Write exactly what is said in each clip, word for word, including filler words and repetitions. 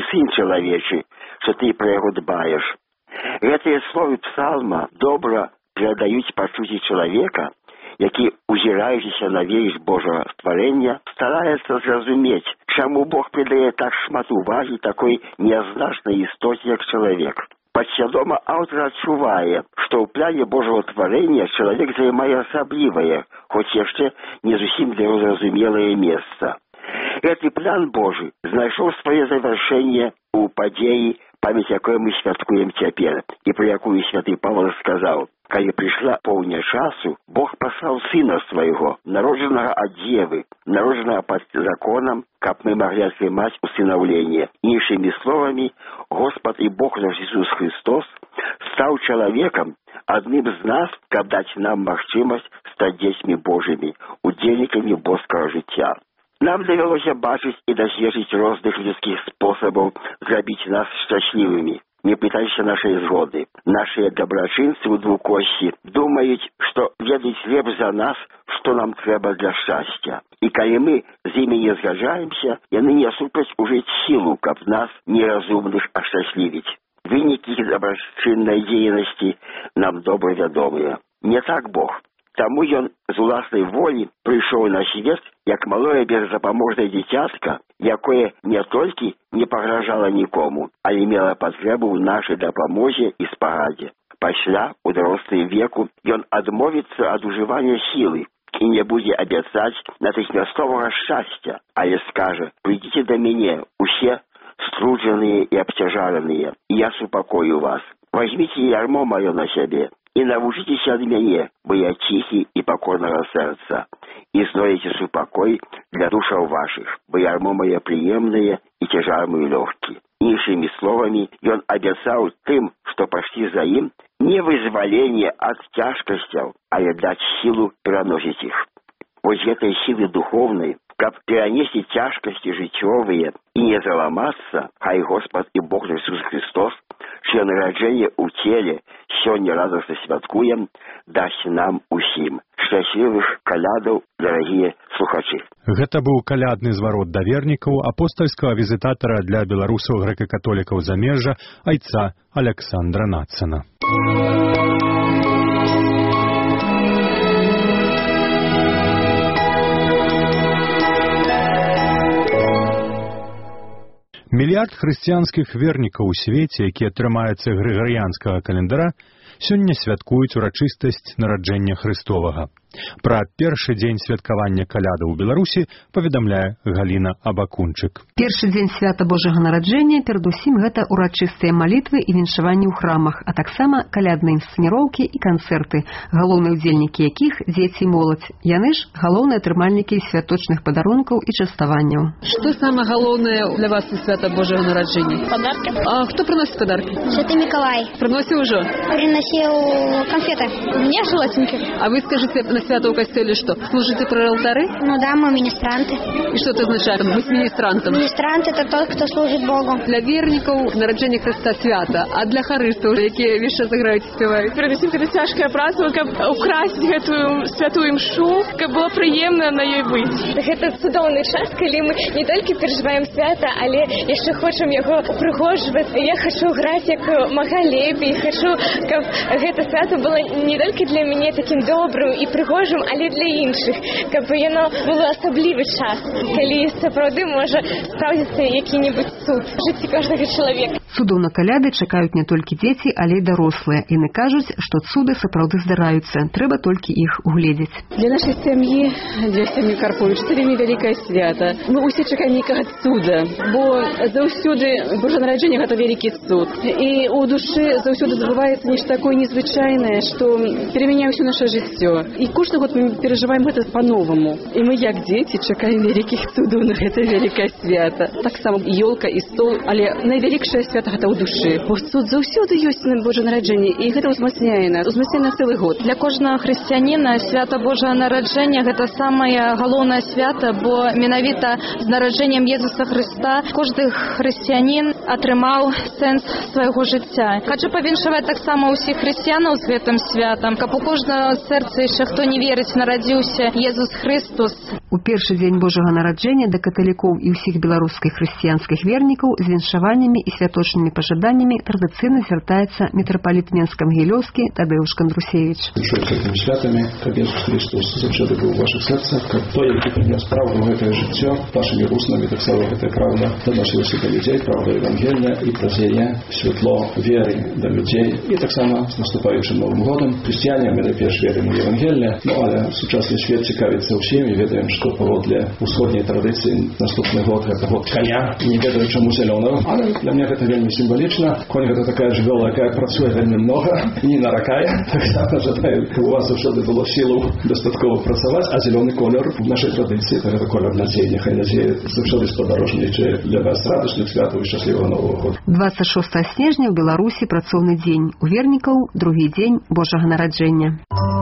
сын чалавечы, што ты пра яго дбаеш. Гэтыя словы псалма добра перадаюць пачуцці чалавека, які, узіраючыся на веліч Божага стварэння, стараецца зразумець, чаму Бог придае так шмат увагі такой нязначнай істоце, як чалавек. Падсвядома аўтар адчувае, што ў пляне Божага тварэння чалавек займае асаблівае, хоць яшчэ не зусім для яго зразумелае месца. Гэты план Божы знайшоў свае завяршэнне ў падзеі, памяць якой мы святкуем цяпер, і пра якую святы Павел сказаў: калі прыйшла поўня часу, Бог паслаў сына свайго, народжанага ад дзевы, народжанага пад законам, каб мы маглі атрымаць усынаўленне. Іншымі словамі, Господ і Бог наш Ісус Христос стаў чалавекам, адным з нас, каб даць нам магчымасць стаць дзецьмі Божымі, удзельнікамі боскага жыцця. Нам давялося бачыць і даследчыць розных людскіх спосабаў зрабіць нас шчаслівымі, не пытайся нашай згоды. Нашыя дабрачынцы ў двукосці думаюць, што ведаюць лепш за нас, што нам трэба для шчасця. І калі мы з імі не згаджаемся, яны не супраць ужыць сілу, каб нас, неразумных, ашчаслівіць. Вынікі іх дабрачыннай дзейнасці нам добра вядомыя. Не так Бог. Таму ён з уласнай волі прыйшоў на свет, як малое бездапаможнае дзіцятка, якое не толькі не пагражала нікому, але мела патрэбу ў нашай дапамозе і спарадзе. Пасля, у дарослым веку, ён адмовіцца ад ужывання сілы і не будзе абяцаць натыхмястовага шчасця, але скажа: прыйдзіце да мяне, усе струджаныя і абцяжараныя, і я супакою вас. Вазьміце ярмо маё на сябе і навучыцеся ад мяне, бо я ціхі і пакорнага сэрца, і знойдзеце супакой для душаў вашых, бо ярмо мае прыемнае і цяжар мой лёгкі. Іншымі словамі, ён абяцаў тым, што пайшлі за ім, не вызваленне ад цяжкасцяў, але даць сілу пераносіць іх. Вось гэтай сілы духоўнай, каб перанесці цяжкасці жыццёвыя і не заламацца, хай Господ і Бог Ісус Христос, чыё нараджэнне ў целе сёння радасна святкуем, дасць нам усім. Шчаслівых калядаў, дарагія слухачы. Гэта быў калядны зварот да вернікаў апостальскага візітатара для беларусаў грэка-католікаў замежжа айца Аляксандра Нацана. Мільярд хрысціянскіх вернікаў у свеце, якія трымаюцца грыгарыянскага календара, сёння святкуюць урачыстасць нараджэння Христовага. Пра першы дзень святкавання каляда ў Беларусі паведамляе Галіна Абакунчык. Першы дзень свята Божага нараджэння перадусім гэта урачыстыя малітвы і віншаванні ў храмах, а таксама калядныя інсцэніроўкі і канцэрты, галоўныя ўдзельнікі якіх дзеці і моладзь. Яны ж галоўныя атрымальнікі святочных падарункаў і частаванняў. Што самае галоўнае для вас у свята Божага нараджэння? Подарки. А хто прыносіць падаркі? Святы Миколай. Прыносіў ужо? Приносил конфеты. У меня желатинки. А вы скажите, на свято ў касцёле што? Служите при алтары? Ну да, мы министранты. И что это означает быть министрантом? Министрант — это тот, кто служит Богу. Для верников нараджэнне Христа свята, а для харыстаў, якія вещи заграюць і спяваюць? Перадусім, гэта цяжкая праца, каб украсіць гэтую святую імшу, каб было прыемна на ёй быць. Гэта цудоўны час, калі мы не толькі перажываем свята, але яшчэ хочам яго упрыгожваць. Я хачу граць як мага лепей, хачу, каб гэта свята было не толькі для мяне такім добрым і прыгожым, але для іншых, каб яно было асаблівы час, калі сапраўды можа спраўдзіцца які-небудзь цуд у жыцці кожнага чалавека. Цудоў на каляды чакаюць не толькі дзеці, але і дарослыя. Яны кажуць, што цуды сапраўды здараюцца, трэба толькі іх угледзець. Для нашай сям'і, для сям'і Карповіч, це вельмі вялікае свята. Мы ўсе чакаем нейкага цуда, бо заўсёды Божае нараджэнне гэта вялікі цуд. І ў душы заўсёды забываецца нешта такое незвычайнае, што перамяняе ўсё наша жыццё. І кожны год мы перажываем гэта па-новаму. І мы, як дзеці, чакаем вялікіх цудаў на гэта вялікае свята. Таксама ёлка і стол, але найвялікшае свята гэта ў душы. Бо цуд заўсёды ёсць на Божае нараджэнне, і гэта ўзмацняе нас, узмацняе на цэлы год. Для кожнага хрысціяніна свята Божага нараджэння гэта самае галоўнае свята, бо менавіта з нараджэннем Езуса Хрыста кожны хрысціянін атрымаў сэнс свайго жыцця. Хачу павіншаваць таксама ўсіх хрысціянаў з гэтым святам, каб у кожнага сэрца яшчэ хто не верыць нарадзіўся Езус Христос. У першы дзень Божага нараджэння да каталікоў і ўсіх беларускіх хрысціянскіх вернікаў з віншаваннямі і святочнымі пажаданнямі традыцыйна звяртаецца мітрапаліт Менска-Магілёўскі Тадеуш Кандрусевіч. Гэтымі святамі, каб Jesús Христос заўсёды быў у вашых сэрцах, каб той, які прынёс праўду ў гэтае жыццё, вашымі вуснамі таксама гэтая праўда даносілася да людзей, праўда Евангелія, і праз яе святло веры да людзей. І таксама з наступаючым Новым годам хрысціяне мы найперш верым у Евангелія, ну але сучасны свет цікавіцца ўсім і ведаем, што паводле усходняй традыцыі наступны год гэта год коня, не ведаю чаму зялёнага, але для мяне гэта вельмі сімвалічна. Конь гэта такая жывёла, якая працуе вельмі многа, не наракае. Таксама жадаю, каб у вас заўсёды было сілу дастаткова працаваць, а зялёны колер в нашай традыцыі гэта колер надзеі. Няхай надзея заўсёды спадарожнічае для вас радасных святаў і шчаслівага Новага года. двадцать шестого снежня ў Беларусі працоўны дзень. У вернікаў другі дзень Божага нараджэння.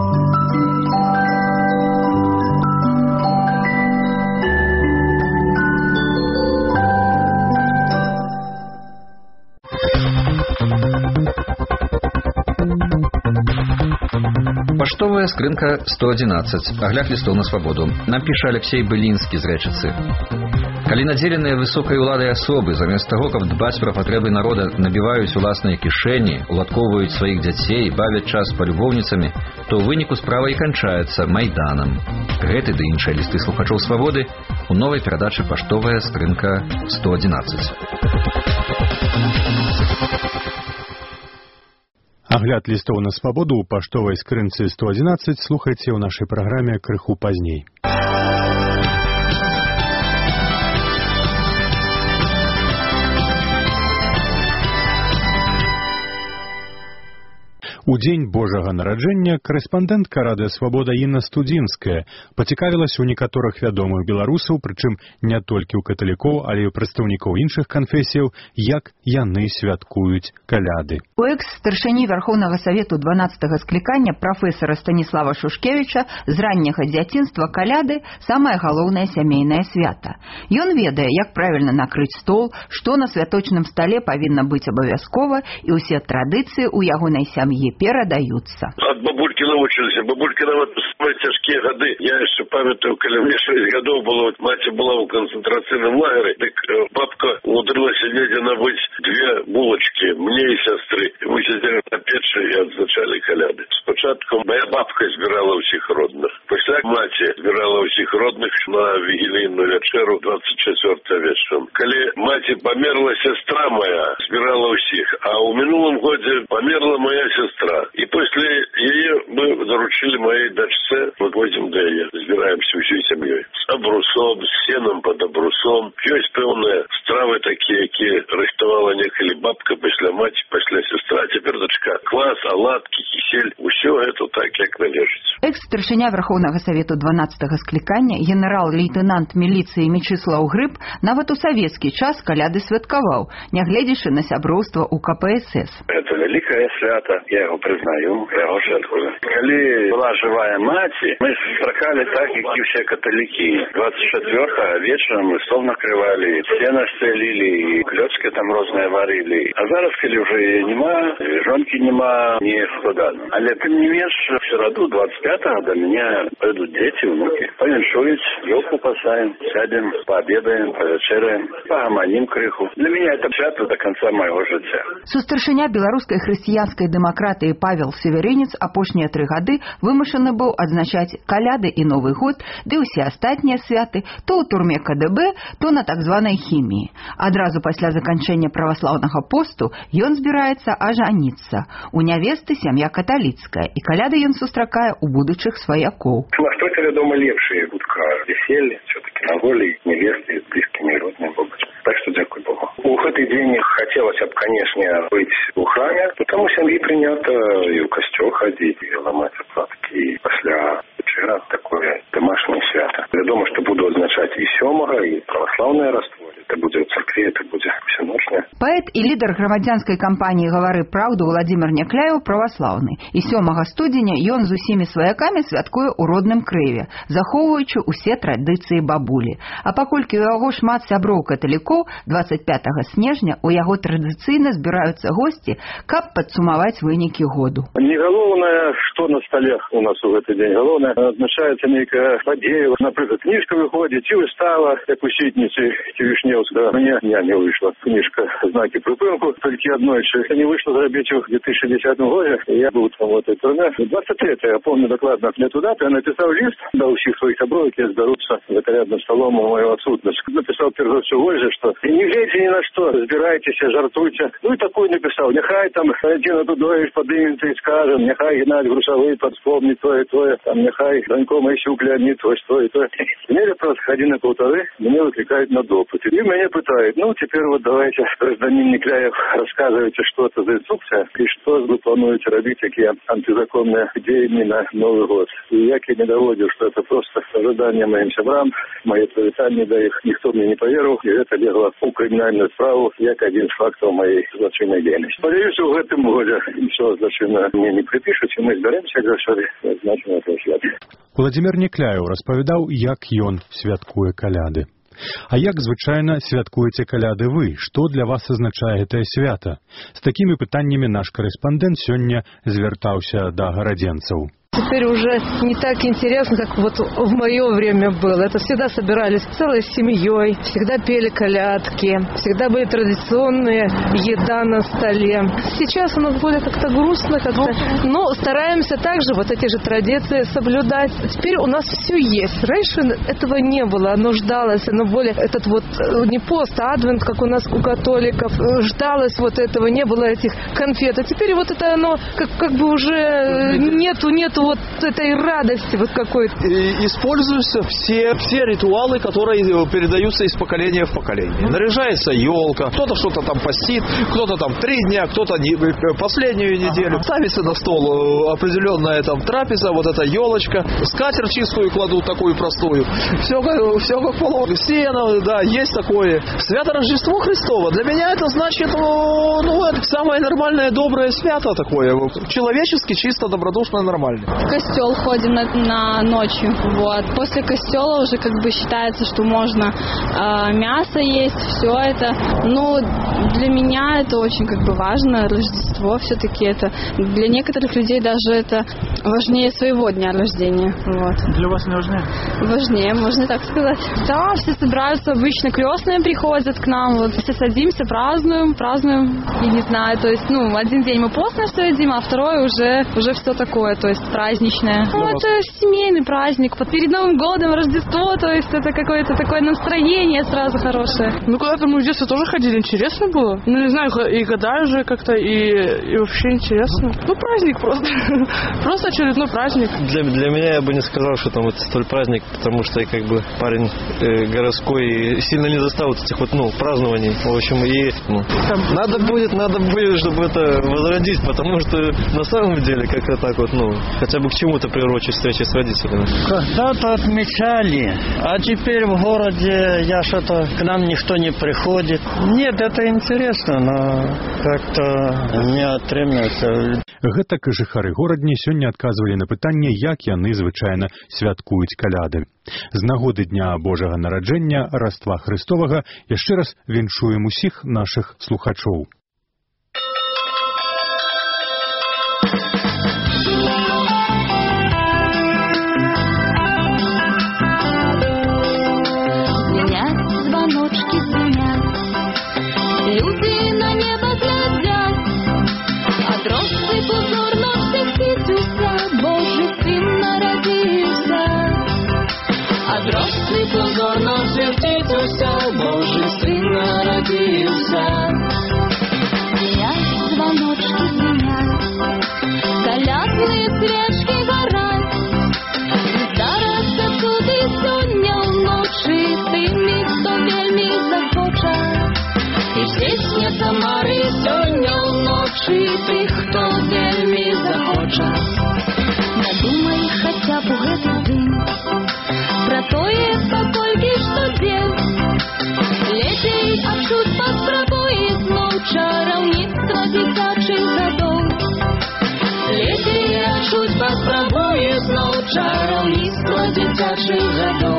Паштовая скрынка сто одиннадцать. Агляд лістоў на свабоду. Нам піша Алексей Былінскі з Рэчыцы. Калі надзеленыя высокай уладай асобы замест таго, каб дбаць пра патрэбы народа, набіваюць уласныя кішэні, уладкоўваюць сваіх дзяцей, бавяць час палюбоўніцамі, то ў выніку справа і канчаецца майданам. Гэты ды іншыя лісты слухачоў свабоды у новай перадачы «Паштовая скрынка сто одиннадцать». Агляд лістоў на свабоду ў паштовай скрынцы сто одиннадцать слухайце ў нашай праграме крыху пазней. У дзень Божага нараджэння корэспандэнтка радыё «Свабода» Інна Студзінская пацікавілася ў некаторых вядомых беларусаў, прычым не толькі ў каталікоў, але і ў прадстаўнікоў іншых канфесіяў, як яны святкуюць каляды. У экс-старшыні Вярхоўнага Савету дванаццатага склікання прафесара Станіслава Шушкевіча з ранняга дзяцінства каляды самае галоўнае сямейнае свята. Ён ведае, як правільна накрыць стол, што на святочным стале павінна быць абавязкова, і ўсе традыцыі ў ягонай сям'і перадаюцца. Ад бабулькі навучыліся. Бабулька нават самыя цяжкія гады. Я яшчэ памятаю, калі мне шэсць гадоў было, маці была ў канцэнтрацыйным лагеры, дык бабка умудрылася недзе набыць две булачкі, мне і сястры. Мы сидзелі на печы і адзначалі каляды. Спачатку моя бабка збірала ўсіх родных. Пасля маці збірала ўсіх родных на вігілійную вячэру двадцать чацвёртага вечарам. Калі маці памерла, сястра моя збірала ўсіх, а ў мінулым годзе памерла моя сестра. И после ее мы заручили моей дочце, мы ходим до ее, збираемся всей семьей. С абрусом, с сеном под абрусом. Есть певные стравы такие, которые рыхтовала неколи бабка, после мать, после сестра. Теперь дочка. Квас, оладки, кисель. Все это так, как належит. Экс-старшыня Вярхоўнага Савету дванаццатага склікання генерал-лейтенант міліцыі Мечыслаў Грыб нават у савецкі час каляды святкаваў, нягледзячы на сяброўства ў ка пэ эс эс. Это великое свято, я его признаю, я его святкую. Коли была живая мать, мы строкали так, как и все католики. двадцать четвёртого вечером мы стол накрывали, сено стелили, и клёцки там розные варили. А зараз, коли уже нема, жонки нема, не хода. Але тем не менш, все равно двадцать пятого до меня придут дети, внуки. Повиншуют, елку посадим, сядем, пообедаем, повечеряем, погомоним крыху. Для меня это свято до конца моего життя. Сустаршыня беларускай хрысціянскай дэмакратыі Павел Северынец апошнія тры гады вымушаны быў адзначаць каляды і Новы год, ды ўсе астатнія святы то ў турме ка дэ бэ, то на так званай хіміі. Адразу пасля заканчэння праваслаўнага посту ён збіраецца ажаніцца. У нявесты сям'я каталіцкая, і каляды ён сустракае ў будучых сваякоў. Насколько, вядома, лепшие будка веселье, все-таки на воле невесты, близкими и родными побыть. Так что дякую Богу. У гэты день хотелось бы, конечно, быть у храме, потому что семьи принято и в костел ходить, и ломать оплатки. И после вечера такое домашнее свято. Я думаю, что буду означать и сёмага, и православное раствор. Это будет в церкви, это будет всеночное. Паэт і лідар грамадзянскай кампаніі «Гавары праўду» Владзімір Някляеў праваслаўны, і сёмага студзеня ён з усімі сваякамі святкуе ў родным Крыве, захоўваючы ўсе традыцыі бабулі. А паколькі ў яго шмат сяброў-каталікоў, двадцать пятого снежня у яго традыцыйна збіраюцца госці, каб падсумаваць вынікі году. Не галоўнае, што на стале у нас у гэты дзень. Галоўнае, адзначаецца нейкая падзея. Напрыклад, кніжка выходзіць, ці выстава, як у Сітніцы, ці Вішнеўскага. Мне не, не выйшла кніжка «Знаки припынку». Только однойче. Не вышло заробить в две тысячи десятом году. Я был там в этой турне. двадцать лет, я помню докладно лету даты. Я написал лист до всех своих соброек, я сберутся за колядным столом в мою отсутность. Написал первую всю Ольже, что не глядите ни на что, разбирайтесь, жартуйте. Ну и такой написал. Нехай там Валентина Дудович подымется и скажем, нехай Геннадий Грушевый подспомнит то и то, там нехай Данько Моисюк Леонид, то, то и то. Мне просто ходи на полторы, меня выкликают на допыт. И меня пытают, ну теперь вот давайте, гражданин Некляев, рассказывайте, что это за инструкция и что вы плануете робить, какие антизаконные идеи на Новый год. И я не доводил, что это просто ожидание моим сябрам, мои привитания до их, никто мне не поверил, и это легло у криминальную справу, як один из фактов моей злочинной деятельности. Надеюсь, в этом году ничего злочинного мне не припишут, и мы зберемся, как значит, на этот свят. Владзімір Някляеў распавядаў, як ён святкуе каляды. А як звычайна святкуеце каляды вы? Што для вас азначае гэтае свята? З такімі пытаннямі наш корэспандэнт сёння звяртаўся да гарадзенцаў. Теперь уже не так интересно, как вот в мое время было. Это всегда собирались целой семьей, всегда пели колядки, всегда были традиционные еда на столе. Сейчас у нас более как-то грустно, как-то, но стараемся также вот эти же традиции соблюдать. Теперь у нас все есть. Раньше этого не было, оно ждалось, оно более этот вот не пост, а адвент, как у нас у католиков, ждалось вот этого, не было этих конфет. А теперь вот это оно как, как бы уже нету, нету вот этой радости вот какой-то. И используются все, все ритуалы, которые передаются из поколения в поколение. Наряжается елка, кто-то что-то там постит, кто-то там три дня, кто-то не, последнюю неделю. Ага. Ставится на стол определенная там трапеза, вот эта елочка, скатерть чистую кладут такую простую. Все, все как положено. Сено, да, есть такое. Свято Рождество Христово. Для меня это значит, ну, это самое нормальное, доброе свято такое. Человечески, чисто, добродушно, нормально. В костел ходим на, на ночью. Вот. После костела уже как бы считается, что можно э, мясо есть, все это. Ну, для меня это очень как бы важно. Рождество все-таки это для некоторых людей даже это важнее своего дня рождения. Вот. Для вас не важнее? Важнее, можно так сказать. Да, все собираются, обычно крестные приходят к нам, вот все садимся, празднуем, празднуем, я не знаю, то есть, ну, один день мы постно все едим, а второй уже, уже все такое, то есть праздничное. Ну, это семейный праздник, вот перед Новым годом, Рождество, то есть это какое-то такое настроение сразу хорошее. Ну, когда-то мы в детстве тоже ходили, интересно было. Ну, не знаю, и года уже как-то, и, и вообще интересно. Ну, праздник просто. Просто очередной праздник. Для, для меня я бы не сказал, что там это столь праздник, потому что я как бы парень э, городской и сильно не застал вот этих вот, ну, празднований. В общем, и ну, надо будет, надо будет, чтобы это возродить, потому что на самом деле как-то так вот, ну, хотя бы к чему-то приурочить встречи с родителями. Когда-то отмечали, а теперь в городе я что-то, к нам никто не приходит. Нет, это интересно, но как-то не атрымліваецца. Гэтак і жыхары горадні сёння адказвалі на пытанне, як яны звычайна святкуюць каляды. З нагоды Дня Божага нараджэння, Раства Христовага, яшчэ раз віншуем усіх нашых слухачоў. Позорно святиться, Божий Сын народился. Звенят звоночки, звенят, колядные свечки горят. И зараз отсюды сёння ночи тымі, хто вельмі захоча. И здесь не Самары сёння ночи тых, хто вельмі захоча. Надумай хотя б у гэты дзень про тое, паколькі што дзел. Лепей адчуць паспрабуй зноў чараўніцтва дзіцячых гадоў. Лепей адчуць паспрабуе зноў чараўніцтва дзіцячых гадоў.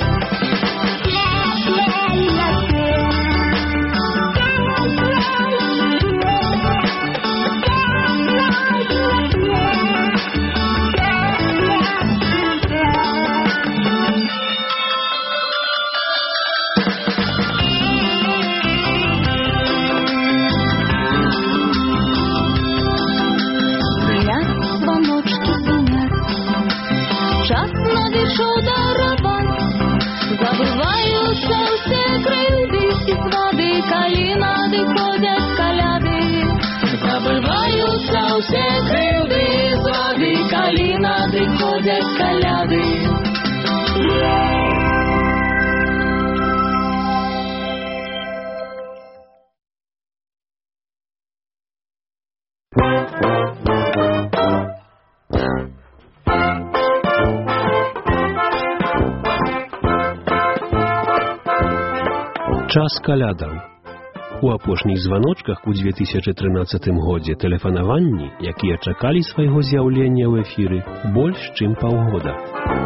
Час надышоў дараваць, забываюцца ўсе крыўды і звады, калі надыходзяць каляды. Забываюцца ўсе крыўды і звады, калі надыходзяць каляды. Час калядаў. У апошніх званочках у две тысячы трынаццатым годзе тэлефанаванні, якія чакалі свайго з'яўлення ў эфіры больш чым паўгода.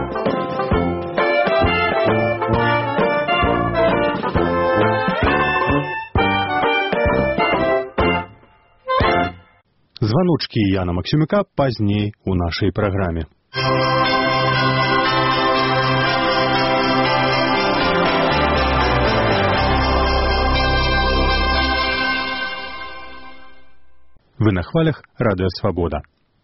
Званочкі Яна Максімюка пазней у нашай праграме. Вы на хвалях радыё Свабода.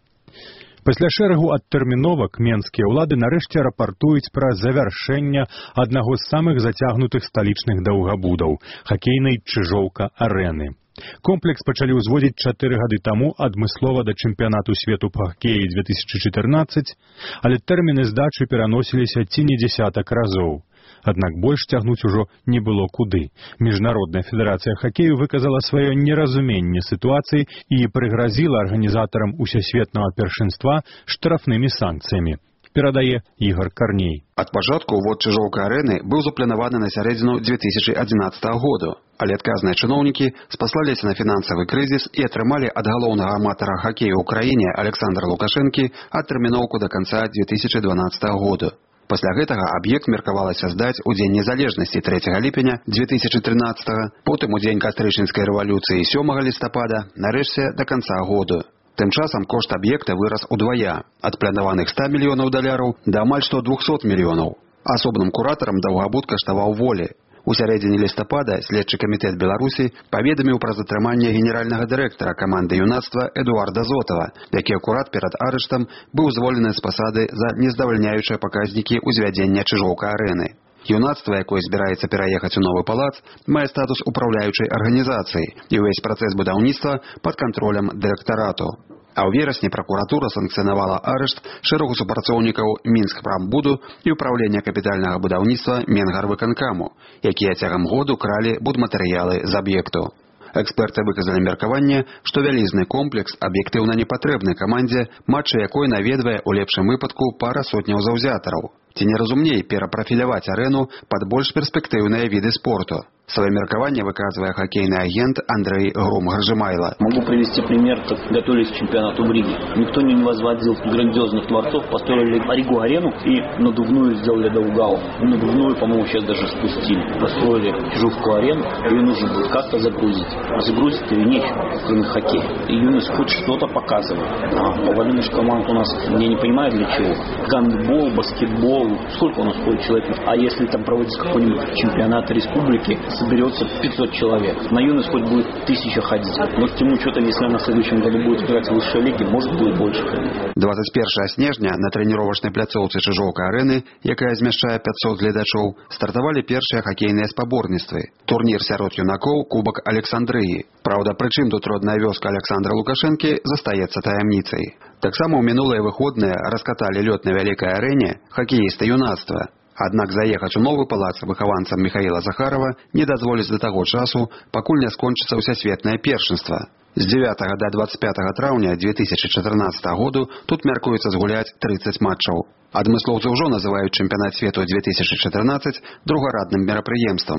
Пасля шэрагу адтэрміновак менскія ўлады нарэшце рапартуюць пра завяршэнне аднаго з самых зацягнутых сталічных даўгабудаў – хакейнай Чыжоўка-арэны. Комплекс пачалі ўзводзіць чатыры гады таму адмыслова да чэмпіянату свету па хакеі две тысячы чатырнаццаць, але тэрміны здачы пераносіліся ці не дзесятак разоў. Аднак больш цягнуць ужо не было куды. Міжнародная федэрацыя хакею выказала сваё неразуменне сітуацыі і прыгразіла арганізатарам усесветнага першынства штрафнымі санкцыямі. Перадае Ігор Карней. Ад пачатку ўвод Чыжоўка-арэны быў запланаваны на сярэдзіну две тысячы адзінаццатага году, але адказныя чыноўнікі спаслаліся на фінансавы крызіс і атрымалі ад галоўнага аматара хакею ў краіне Александра Лукашэнкі адтэрміноўку да канца две тысячы дванаццатага году. Пасля гэтага аб'ект меркавалася здаць у дзень незалежнасці трэцяга ліпеня две тысячы трынаццатага, потым у дзень кастрычніцкай рэвалюцыі сёмага лістапада, нарэшце да канца году. Тым часам кошт аб'екта вырас удвая, ад планаваных ста мільёнаў даляраў да амаль што двухсот мільёнаў. Асобным куратарам даўгабуд каштаваў волі. У сярэдзіне лістапада следчы камітэт Беларусі паведаміў пра затрыманне генеральнага дырэктара каманды юнацтва Эдуарда Зотава, які акурат перад арыштам быў звольнены з пасады за нездавальняючыя паказнікі ўзвядзення Чыжоўка-арэны. Юнацтва, якое збіраецца пераехаць у новы палац, мае статус управляючай арганізацыі, і ўвесь працэс будаўніцтва пад кантролем дырэктарату. А ў верасні пракуратура санкцыянавала арышт шэрагу супрацоўнікаў Мінскпрамбуду і ўправлення капітальнага будаўніцтва Менгарвыканкаму, якія цягам году кралі будматэрыялы з аб'екту. Эксперты выказалі меркаванне, што вялізны комплекс аб'ектыўна не патрэбны камандзе, матчы якой наведвае ў лепшым выпадку пара сотняў заўзятараў. Ці не разумней перапрафіляваць арэну пад больш перспектыўныя віды спорту? Свое меркование выказывая хоккейный агент Андрей Гром-Гаржимайло. Могу привести пример, как готовились к чемпионату в Риге. Никто не возводил грандиозных дворцов, построили Ригу-арену и надувную сделали Даугау. Надувную, по-моему, сейчас даже спустили. Построили Чижовку-арену, ее нужно будет как-то загрузить. А загрузить ее нечего, кроме хоккея. И Юнис хоть что-то показывает. А половина команд у нас, я не понимаю для чего. Гандбол, баскетбол, сколько у нас ходит человек? А если там проводить какой-нибудь чемпионат республики, соберется пятьсот человек. На Юнис хоть будет тысяча ходить. Но с тем учетом, если на следующем году будет играть в высшей лиге, может будет больше ходить. двадцать першага снежня на тренировочной пляцоўцы Чыжоўка-арэны, якая змяшчае пятьсот гледачоў, стартавалі першыя хакейныя спаборніцтвы. Турнір сярод юнакоў Кубак Александрыі. Праўда, прычым тут родная вёска Александра Лукашэнкі застаецца таямніцай. Таксама ў мінулыя выходныя раскаталі лёд на вялікай арэне хакеісты юнацтва. Аднак заехаць у новы палац выхаванцам Михаила Захарова не дазволяць да таго часу, пакуль не скончыцца ўсесветнае першынства. З дзевятага да двадцать пятага траўня две тысячи чатырнаццатага году тут мяркуецца згуляць тридцать матчаў. Адмыслоўцы ўжо называюць чэмпіянат свету две тысячи чатырнаццаць другарадным мерапрыемствам.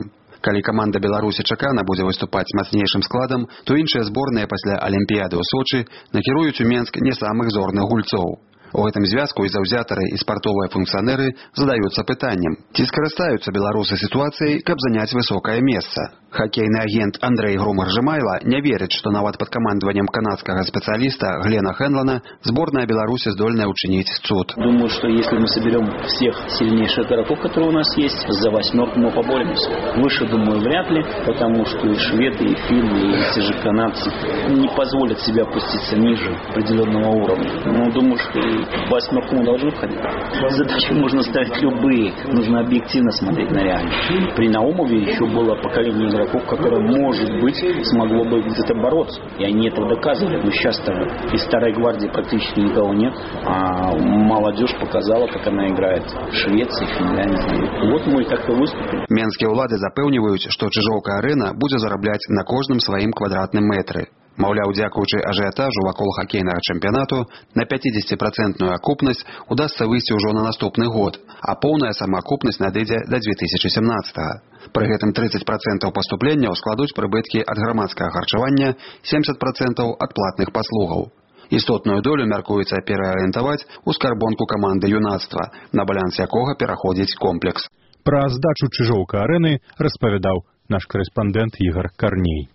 Калі каманда Беларусі чакана будзе выступаць мацнейшым складам, то іншыя зборныя пасля Алімпіяды ў Сочы накіруюць у Менск не самых зорных гульцоў. У гэтым звязку і заўзятары, і спартовыя функцыянеры задаюцца пытаннем, ці скарыстаюцца беларусы сітуацыяй, каб заняць высокае месца. Хакейны агент Андрэй Грумар-Жэмайла не верыць, што нават пад камандаваннем канадскага спецыяліста Глена Хэнлана зборная Беларусі здольная учиніць цуд. Думаю, что если мы соберем всех сильнейших игроков, которые у нас есть, за восьмерку мы поборемся. Выше, думаю, вряд ли, потому что и шведы, и финны, и те же канадцы не позволят себе опуститься ниже определенного уровня. Но думаю, что и в восьмерку мы должны входить. Задачи можно ставить любые, нужно объективно смотреть на реальность. При Наумове еще было поколение игроков, которое, может быть, смогло бы где-то бороться. И они это доказывали. Но сейчас-то из старой гвардии практически никого нет. А молодежь показала, как она играет в Швеции, Финляндии. Вот мы как-то выступили. Менскія ўлады запэўніваюць, што Чыжоўка-арэна будзе зарабляць на кожным сваім квадратным метры. Маўляў, дзякуючы ажыятажу вакол хакейнага чэмпіянату на пяцідзесяціпрацэнтную акупнасць удасца выйсці ўжо на наступны год, а поўная самаакупнасць надыдзе да дзве тысячы сямнаццатага. Пры гэтым трыццаць працэнтаў паступленняў складуць прыбыткі ад грамадскага харчавання, семьдесят працэнтаў ад платных паслугаў. Істотную долю мяркуецца пераарыентаваць у скарбонку каманды юнацтва, на баланс якога пераходзіць комплекс. Пра здачу Чыжоўка-арэны распавядаў наш карэспандэнт Ігар Карней.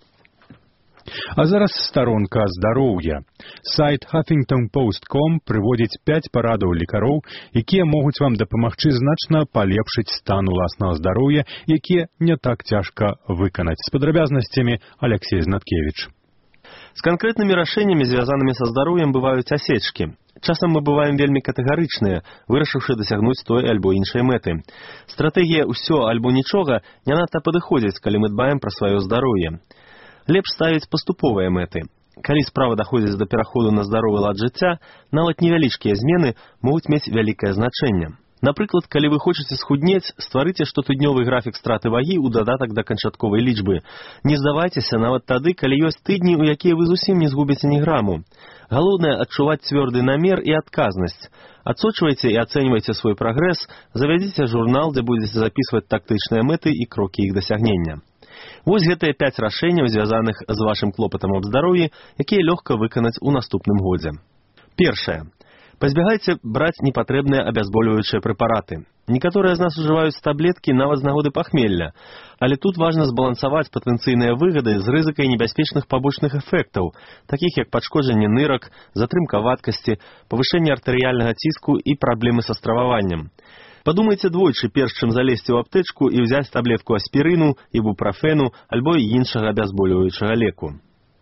А зараз старонка здароўя. Сайт Huffington Post точка ком прыводзіць пяць парадаў лекароў, якія могуць вам дапамагчы значна палепшыць стан уласнага здароўя, якія не так цяжка выканаць. З падрабязнасцямі Алексей Знаткевич. С конкретными решениями, связанными со здоровьем, бывают осечки. Часам мы бываем вельмі катэгарычныя, вырашыўшы дасягнуць той альбо іншай мэты. Стратэгія «усё альбо нічога» не надта падыходзіць, калі мы дбаем пра сваё здароўе. Лепш ставіць паступовыя мэты. Калі справа даходзіць да пераходу на здаровы лад жыцця, нават невялічкія змены могуць мець вялікае значэнне. Напрыклад, калі вы хочаце схуднець, стварыце штотыднёвы графік страты вагі ў дадатак да канчатковай лічбы. Не здавайцеся нават тады, калі ёсць тыдні, у якія вы зусім не згубіце ні граму. Галоўнае адчуваць цвёрды намер і адказнасць. Адсочвайце і ацэньвайце свой прагрэс, завядзіце журнал, дзе будзеце запісваць тактычныя мэты і крокі іх дасягнення. Вось гэтыя пяць рашэнняў, звязаных з вашым клопатам аб здароўі, якія лёгка выканаць у наступным годзе. Першае. Пазбягайце браць непатрэбныя абязбольваючыя прэпараты. Некаторыя з нас ужываюць таблеткі нават з нагоды пахмелля, але тут важна збалансаваць патэнцыйныя выгады з рызыкай небяспечных пабочных эфектаў, такіх як пашкоджанне нырак, затрымка вадкасці, павышэнне артэрыяльнага ціску і праблемы са страваваннем. Падумайце двойчы, перш чым залезці ў аптэчку і ўзяць таблетку аспірыну, ібупрафену альбо іншага абязбольваючага леку.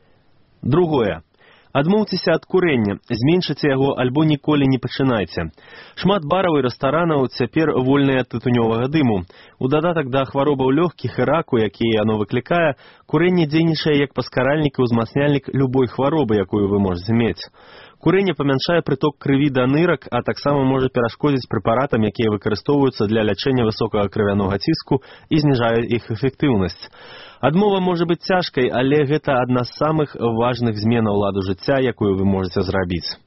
Другое. Адмоўцеся ад курення, зменшыце яго альбо ніколі не пачынайце. Шмат бараў і рэстаранаў цяпер вольныя ад тытунёвага дыму. У дадатак да хваробаў лёгкіх і раку, якія яно выклікае, курэнне дзейнічае як паскаральнік і ўзмацняльнік любой хваробы, якую вы можаце мець. Курэнне памяншае прыток крыві да нырак, а таксама можа перашкодзіць прэпаратам, якія выкарыстоўваюцца для лячэння высокага крывянога ціску і зніжаюць іх эфектыўнасць. Адмова можа быць цяжкай, але гэта адна з самых важных зменаў ладу жыцця, якую вы можаце зрабіць.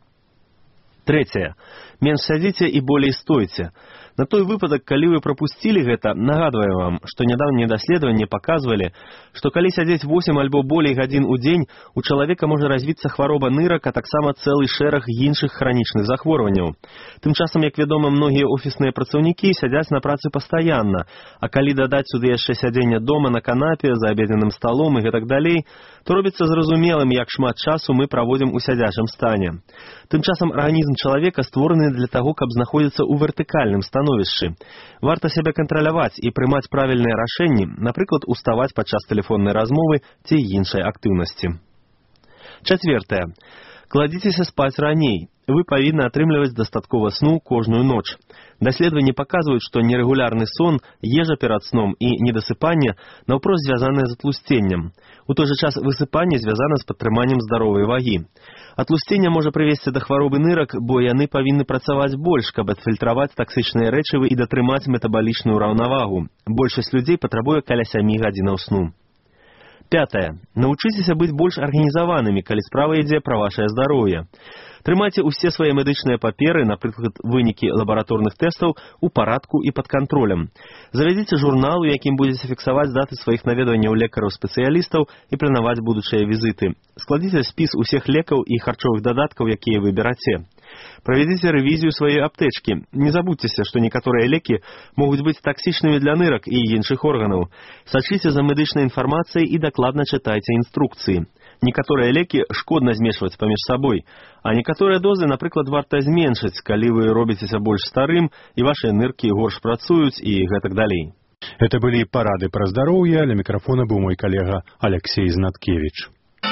Трэцяе. Менш сядзіце і болей стойце. На той выпадак, калі вы прапусцілі гэта, нагадваю вам, што нядаўнія даследаванні паказвалі, што калі сядзець восем альбо болей гадзін у дзень, у чалавека можа развіцца хвароба нырак, а таксама цэлы шэраг іншых хранічных захворванняў. Тым часам, як вядома, многія офісныя працаўнікі сядзяць на працы пастаянна, а калі дадаць сюды яшчэ сядзенне дома на канапе, за абедзенным сталом і гэтак далей, то робіцца зразумелым, як шмат часу мы праводзім у сядзячым стане. Тым часам арганізм чалавека створаны для таго, каб знаходзіцца ў вертыкальным становішчы. Варта сябе кантраляваць і прымаць правільныя рашэнні, напрыклад, уставаць падчас тэлефоннай размовы ці іншай актыўнасці. Чацвёртае. Кладзіцеся спаць раней. Вы павінны атрымліваць дастаткова сну кожную ноч. Даследаванні паказваюць, што нерэгулярны сон, ежа перад сном і недасыпанне наўпрост звязаныя з атлусценнем. У той жа час высыпанне звязана з падтрыманнем здаровай вагі. Атлусценне можа прывесці да хваробы нырак, бо яны павінны працаваць больш, каб адфільтраваць таксычныя рэчывы і датрымаць метабалічную раўнавагу. Большасць людзей патрабуе каля сямі гадзінаў сну. Пятое. Научыцеся быць больш арганізаванымі, калі справа ідзе пра вашае здароўе. Трымайце ўсе свае медычныя паперы, напрыклад, вынікі лабараторных тэстаў, у парадку і пад кантролем. Завядзіце журнал, у якім будзеце фіксаваць даты сваіх наведванняў лекараў-спецыялістаў і планаваць будучыя візіты. Складзіце спіс усіх лекаў і харчовых дадаткаў, якія вы бераце. Правядзіце рэвізію сваёй аптэчкі. Не забудзьцеся, што некаторыя лекі могуць быць таксічнымі для нырак і іншых органаў. Сачыце за медычнай інфармацыяй і дакладна чытайце інструкцыі. Некаторыя лекі шкодна змешваць паміж сабой, а некаторыя дозы, напрыклад, варта зменшыць, калі вы робіцеся больш старым і вашыя ныркі горш працуюць і гэтак далей. Это былі парады пра здароўе, а ля мікрафона быў мой калега Алексей Знаткевич.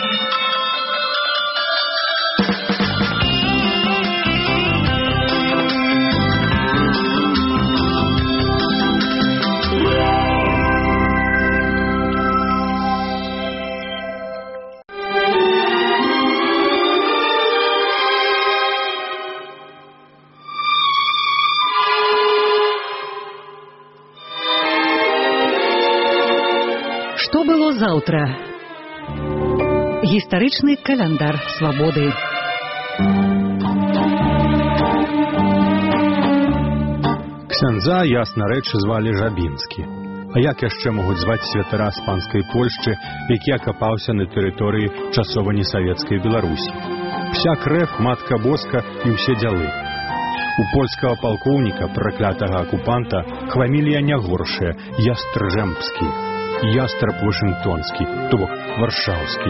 Што было заўтра? Гістарычны каляндар свабоды. Ксяндза, ясна рэч, звалі Жабінскі. А як яшчэ могуць зваць святара з панскай Польшчы, які акапаўся на тэрыторыі часова несавецкай Беларусі? Вся крэв, матка боска і ўсе дзялы. У польскага палкоўніка, праклятага акупанта, хвамілія не горшая, Ястржэмбскі. Ястраб Вашынгтонскі, то бок Варшаўскі.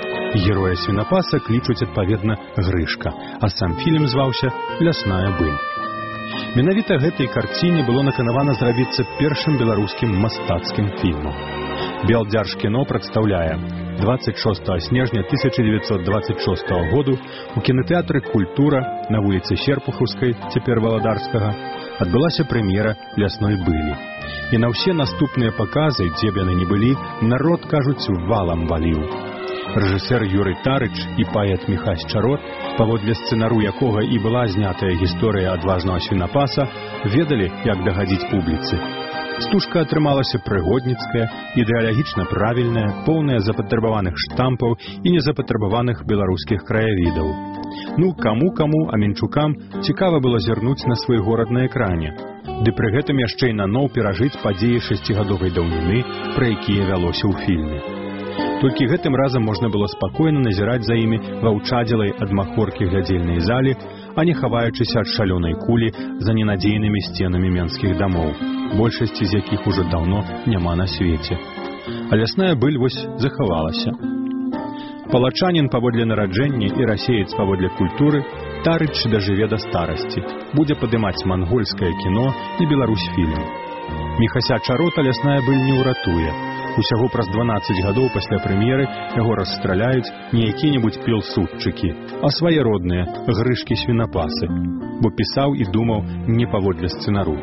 Героя свінапаса клічуць адпаведна Грышка, а сам фільм зваўся «Лясная быль». Менавіта гэтай карціне было наканавана зрабіцца першым беларускім мастацкім фільмам. Белдзяржкіно прадстаўляе двадцать шостого снежня тысяча девятьсот двадцать шестого году у кінотэатры «Культура» на вуліцы Серпухаўскай, цяпер Валадарскага, адбылася прэм'ера «Лясной былі». І на ўсе наступныя паказы, дзе б яны не былі, народ, кажуць, валам валіў. Рэжысэр Юрый Тарыч і паэт Міхась Чарот, паводле сцэнару якога і была знятая гісторыя адважнага свінапаса, ведалі, як дагадзіць публіцы. Стужка атрымалася прыгодніцкая, ідэалагічна правільная, поўная запатрабаваных штампаў і незапатрабаваных беларускіх краявідаў. Ну, каму-каму, а менчукам цікава было зірнуць на свой горад на экране. Ды пры гэтым яшчэ і наноў перажыць падзеі шасцігадовай даўніны, пра якія вялося ў фільме. Толькі гэтым разам можна было спакойна назіраць за імі ва ўчадзелай ад махоркі глядзельнай залі, а не хаваючыся ад шалёнай кулі за ненадзейнымі сценамі менскіх дамоў, большасці з якіх ужо даўно няма на свеце. А лясная быль вось захавалася. Палачанін паводле нараджэння і расеец паводле культуры, Тарыч дажыве да старасці, будзе падымаць мангольскае кіно і Беларусь-фільм. Міхася Чарота лясная быль не ўратуе. Усяго праз дванаццаць гадоў пасля прэм'еры яго расстраляюць не якія-небудзь пілсудчыкі, а свае родныя Грышкі-свінапасы, бо пісаў і думаў не паводле сцэнару.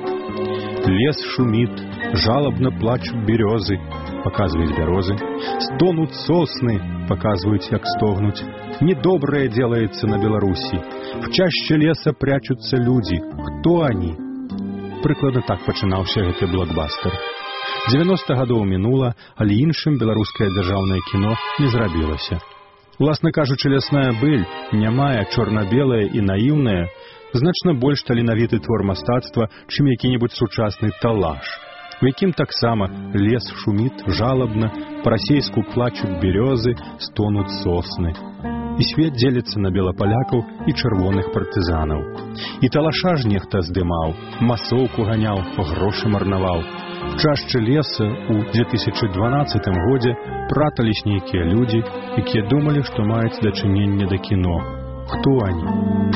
Лес шумит, жалобно плачут березы, показывают березы, стонут сосны, показывают, як стогнуть. Недоброе делается на Беларуси. В чаще леса прячутся люди. Кто они? Прыкладна так пачынаўся гэты блокбастер. девяносто гадоў мінула, але іншым беларускае дзяржаўнае кіно не зрабілася. Уласна кажучы, лясная быль, нямая, чорна-белая і наіўная, значна больш таленавіты твор мастацтва, чым які-небудзь сучасны талаш, у якім таксама лес шуміт жалобна, па-расейску плачуць берёзы, стонуць сосны. І свет дзеліцца на белапалякаў і чырвоных партызанаў. І талаша ж нехта здымаў, масоўку ганяў, грошы марнаваў. В чашчы леса ў две тысячы дванаццатым годзе пратались нейкія людзі, якія думалі, што маюць дачыненне да кіно. Хто они?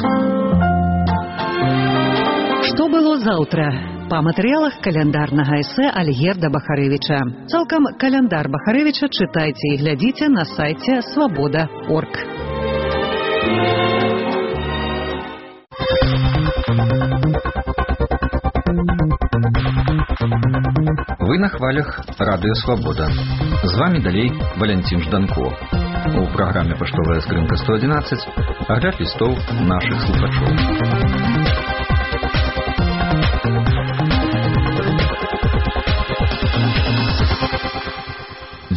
Што было заўтра? Па матэрыялах каляндарнага эсэ Альгерда Бахарэвіча. Цалкам каляндар Бахарэвіча чытайце і глядзіце на сайце свабода точка орг. Вы на хвалях Радыё Свабода. З вами далей Валянцін Жданко. У праграме «Паштовая скрынка сто адзінаццаць» агляд лістоў нашых слухачоў.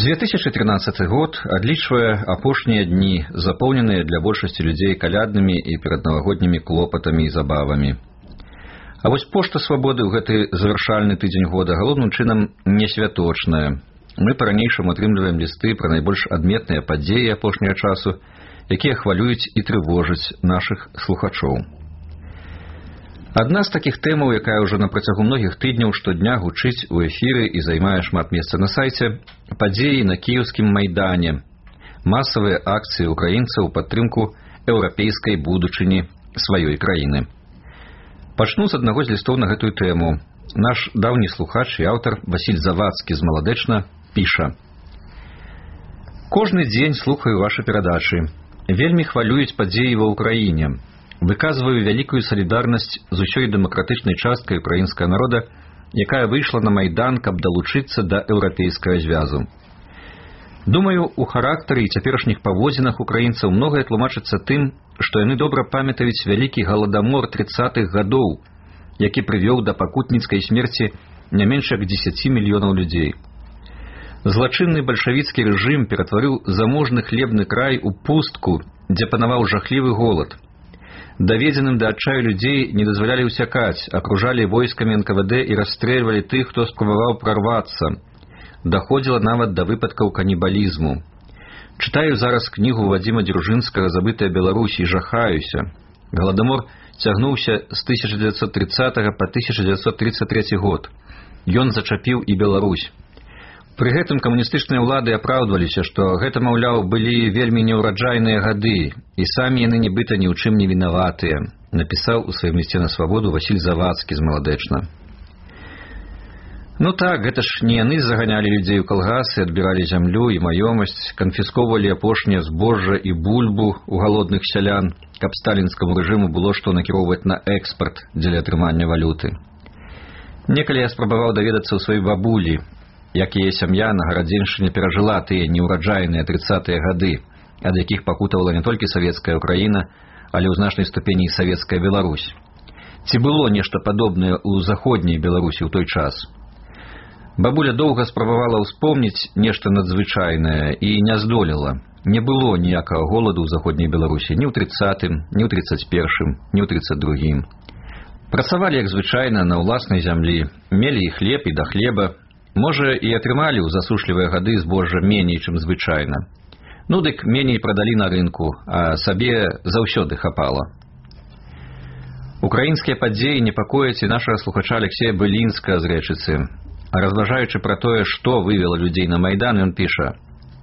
две тысячи тринадцаты год адлічвае апошнія дні, запоўненыя для большасці людзей каляднымі і пераднавагоднімі клопатамі і забавамі. А вось пошта свабоды ў гэты завяршальны тыдзень года галоўным чынам не святочная. Мы па-ранейшаму атрымліваем лісты пра найбольш адметныя падзеі апошняга часу, якія хвалююць і трывожаць нашых слухачоў. Адна з такіх тэмаў, якая ўжо на працягу многіх тыдняў штодня гучыць у эфіры і займае шмат месца на сайце, падзеі на кіеўскім майдане, масавыя акцыі украінцаў у падтрымку еўрапейскай будучыні сваёй краіны. Пачну з аднаго з лістоў на гэтую тэму. Наш даўні слухач і аўтар Васіль Завадскі з Маладэчна піша: «Кожны дзень слухаю вашы перадачы. Вельмі хвалююць падзеі ва ўкраіне. Выказваю вялікую салідарнасць з усёй дэмакратычнай часткай украінскага народа, якая выйшла на майдан, каб далучыцца да еўрапейскага звязу. Думаю, у характары і цяперашніх паводзінах украінцаў многае тлумачыцца тым, што яны добра памятаюць вялікі галадамор трыццатых гадоў, які прывёў да пакутніцкай смерці не менш як дзесяці мільёнаў людзей. Злачынны бальшавіцкі рэжым ператварыў заможны хлебны край у пустку, дзе панаваў жахлівы голад. Даведзеным да адчаю людзей не дазвалялі ўсякаць, акружалі войскамі эн ка вэ дэ і расстрэльвалі тых, хто спрабаваў прарвацца. Даходзіла нават да выпадкаў канібалізму. Чытаю зараз кнігу Вадзіма Дзяржынскага «Забытая Беларусь» і жахаюся. Галадамор цягнуўся з тысяча дзевяцьсот трыццатага па тысяча дзевяцьсот тридцать третий год. Ён зачапіў і Беларусь. Пры гэтым камуністычныя ўлады апраўдваліся, што гэта, маўляў, былі вельмі неўраджайныя гады, і самі яны нібыта ні ў чым не вінаватыя, напісаў у сваім лісце на свабоду Васіль Завадскі з Маладэчна. Ну так, гэта ж не яны заганялі людзей у калгасы, адбіралі зямлю і маёмасць, канфісковалі апошняе збожжа і бульбу у галодных сялян, каб сталінскаму рэжыму было што накіроўваць на экспарт дзеля атрымання валюты. Некалі я спрабаваў даведацца ў сваёй бабулі, як яе сям'я на гарадзеншчыне перажыла тыя неўраджайныя трыццатыя гады, ад якіх пакутавала не толькі савецкая Украіна, але ў значнай ступені і савецкая Беларусь. Ці было нешта падобнае ў заходняй Беларусі ў той час? Бабуля доўга спрабавала ўспомніць нешта надзвычайнае і не здолела. Не было ніякага голаду ў заходняй Беларусі ні ў трыццатым, ні ў трыццаць першым, ні ў трыццаць другім. Працавалі, як звычайна, на ўласнай зямлі, мелі і хлеб, і да хлеба. Можа, і атрымалі ў засушлівыя гады збожжа меней, чым звычайна. Ну, дык меней прадалі на рынку, а сабе заўсёды хапала. Украінскія падзеі непакояць і нашага слухача Алексея Былінска з Рэчыцы. Разважаючы пра тое, што вывела людзей на майдан, ён піша: